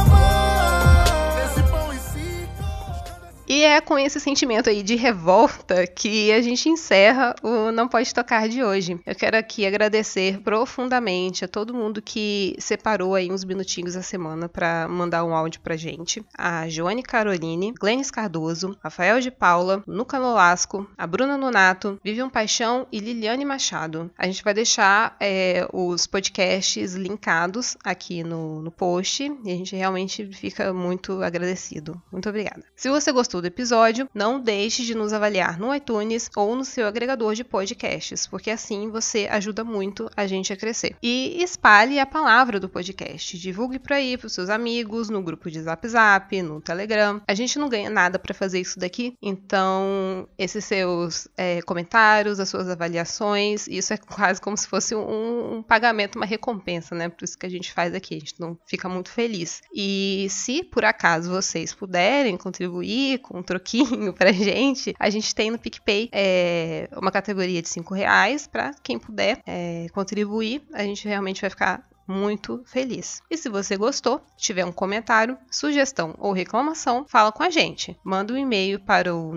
mão nesse pão e circo. E é com esse sentimento aí de revolta que a gente encerra o Não Pode Tocar de hoje. Eu quero aqui agradecer profundamente a todo mundo que separou aí uns minutinhos a semana para mandar um áudio pra gente. A Joane Caroline, Glenis Cardoso, Rafael de Paula, Nuca Nolasco, a Bruna Nonato, Vivian Paixão e Liliane Machado. A gente vai deixar os podcasts linkados aqui no post e a gente realmente fica muito agradecido. Muito obrigada. Se você gostou do episódio, não deixe de nos avaliar no iTunes ou no seu agregador de podcasts, porque assim você ajuda muito a gente a crescer. E espalhe a palavra do podcast, divulgue por aí para os seus amigos, no grupo de Zap Zap, no Telegram. A gente não ganha nada para fazer isso daqui, então esses seus comentários, as suas avaliações, isso é quase como se fosse um pagamento, uma recompensa, né? Por isso que a gente faz aqui, a gente não fica muito feliz. E se por acaso vocês puderem contribuir com um troquinho pra gente, a gente tem no PicPay uma categoria de R$5 para quem puder contribuir, a gente realmente vai ficar muito feliz. E se você gostou, tiver um comentário, sugestão ou reclamação, fala com a gente. Manda um e-mail para o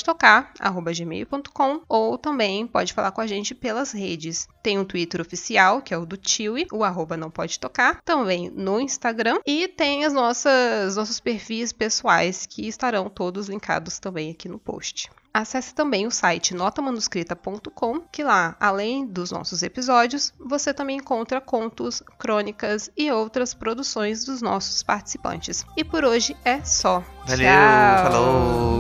nampodetocar@gmail.com ou também pode falar com a gente pelas redes. Tem um Twitter oficial, que é o do Tiwi, o @nampodetocar, também no Instagram, e tem os nossos perfis pessoais que estarão todos linkados também aqui no post. Acesse também o site notamanuscrita.com, que lá, além dos nossos episódios, você também encontra contos, crônicas e outras produções dos nossos participantes. E por hoje é só. Valeu, tchau! falou!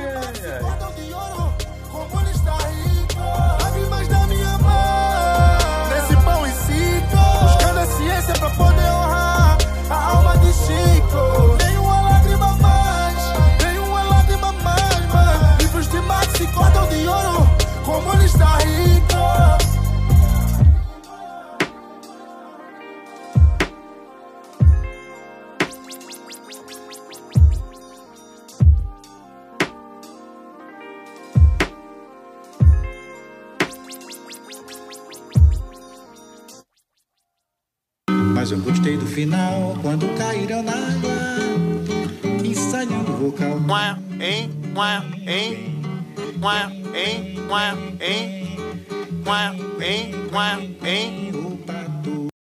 Nesse pão e circo, buscando a ciência pra poder honrar a alma de Chico. Tem uma lágrima mais, tem uma lágrima mais. Livros de Max e cordão de ouro, como ele está rico. Mas eu gostei do final, quando caíram na água, ensaiando o vocal. Quá, hein, quá, hein, quá, hein, quá, hein, quá, hein, quá, hein.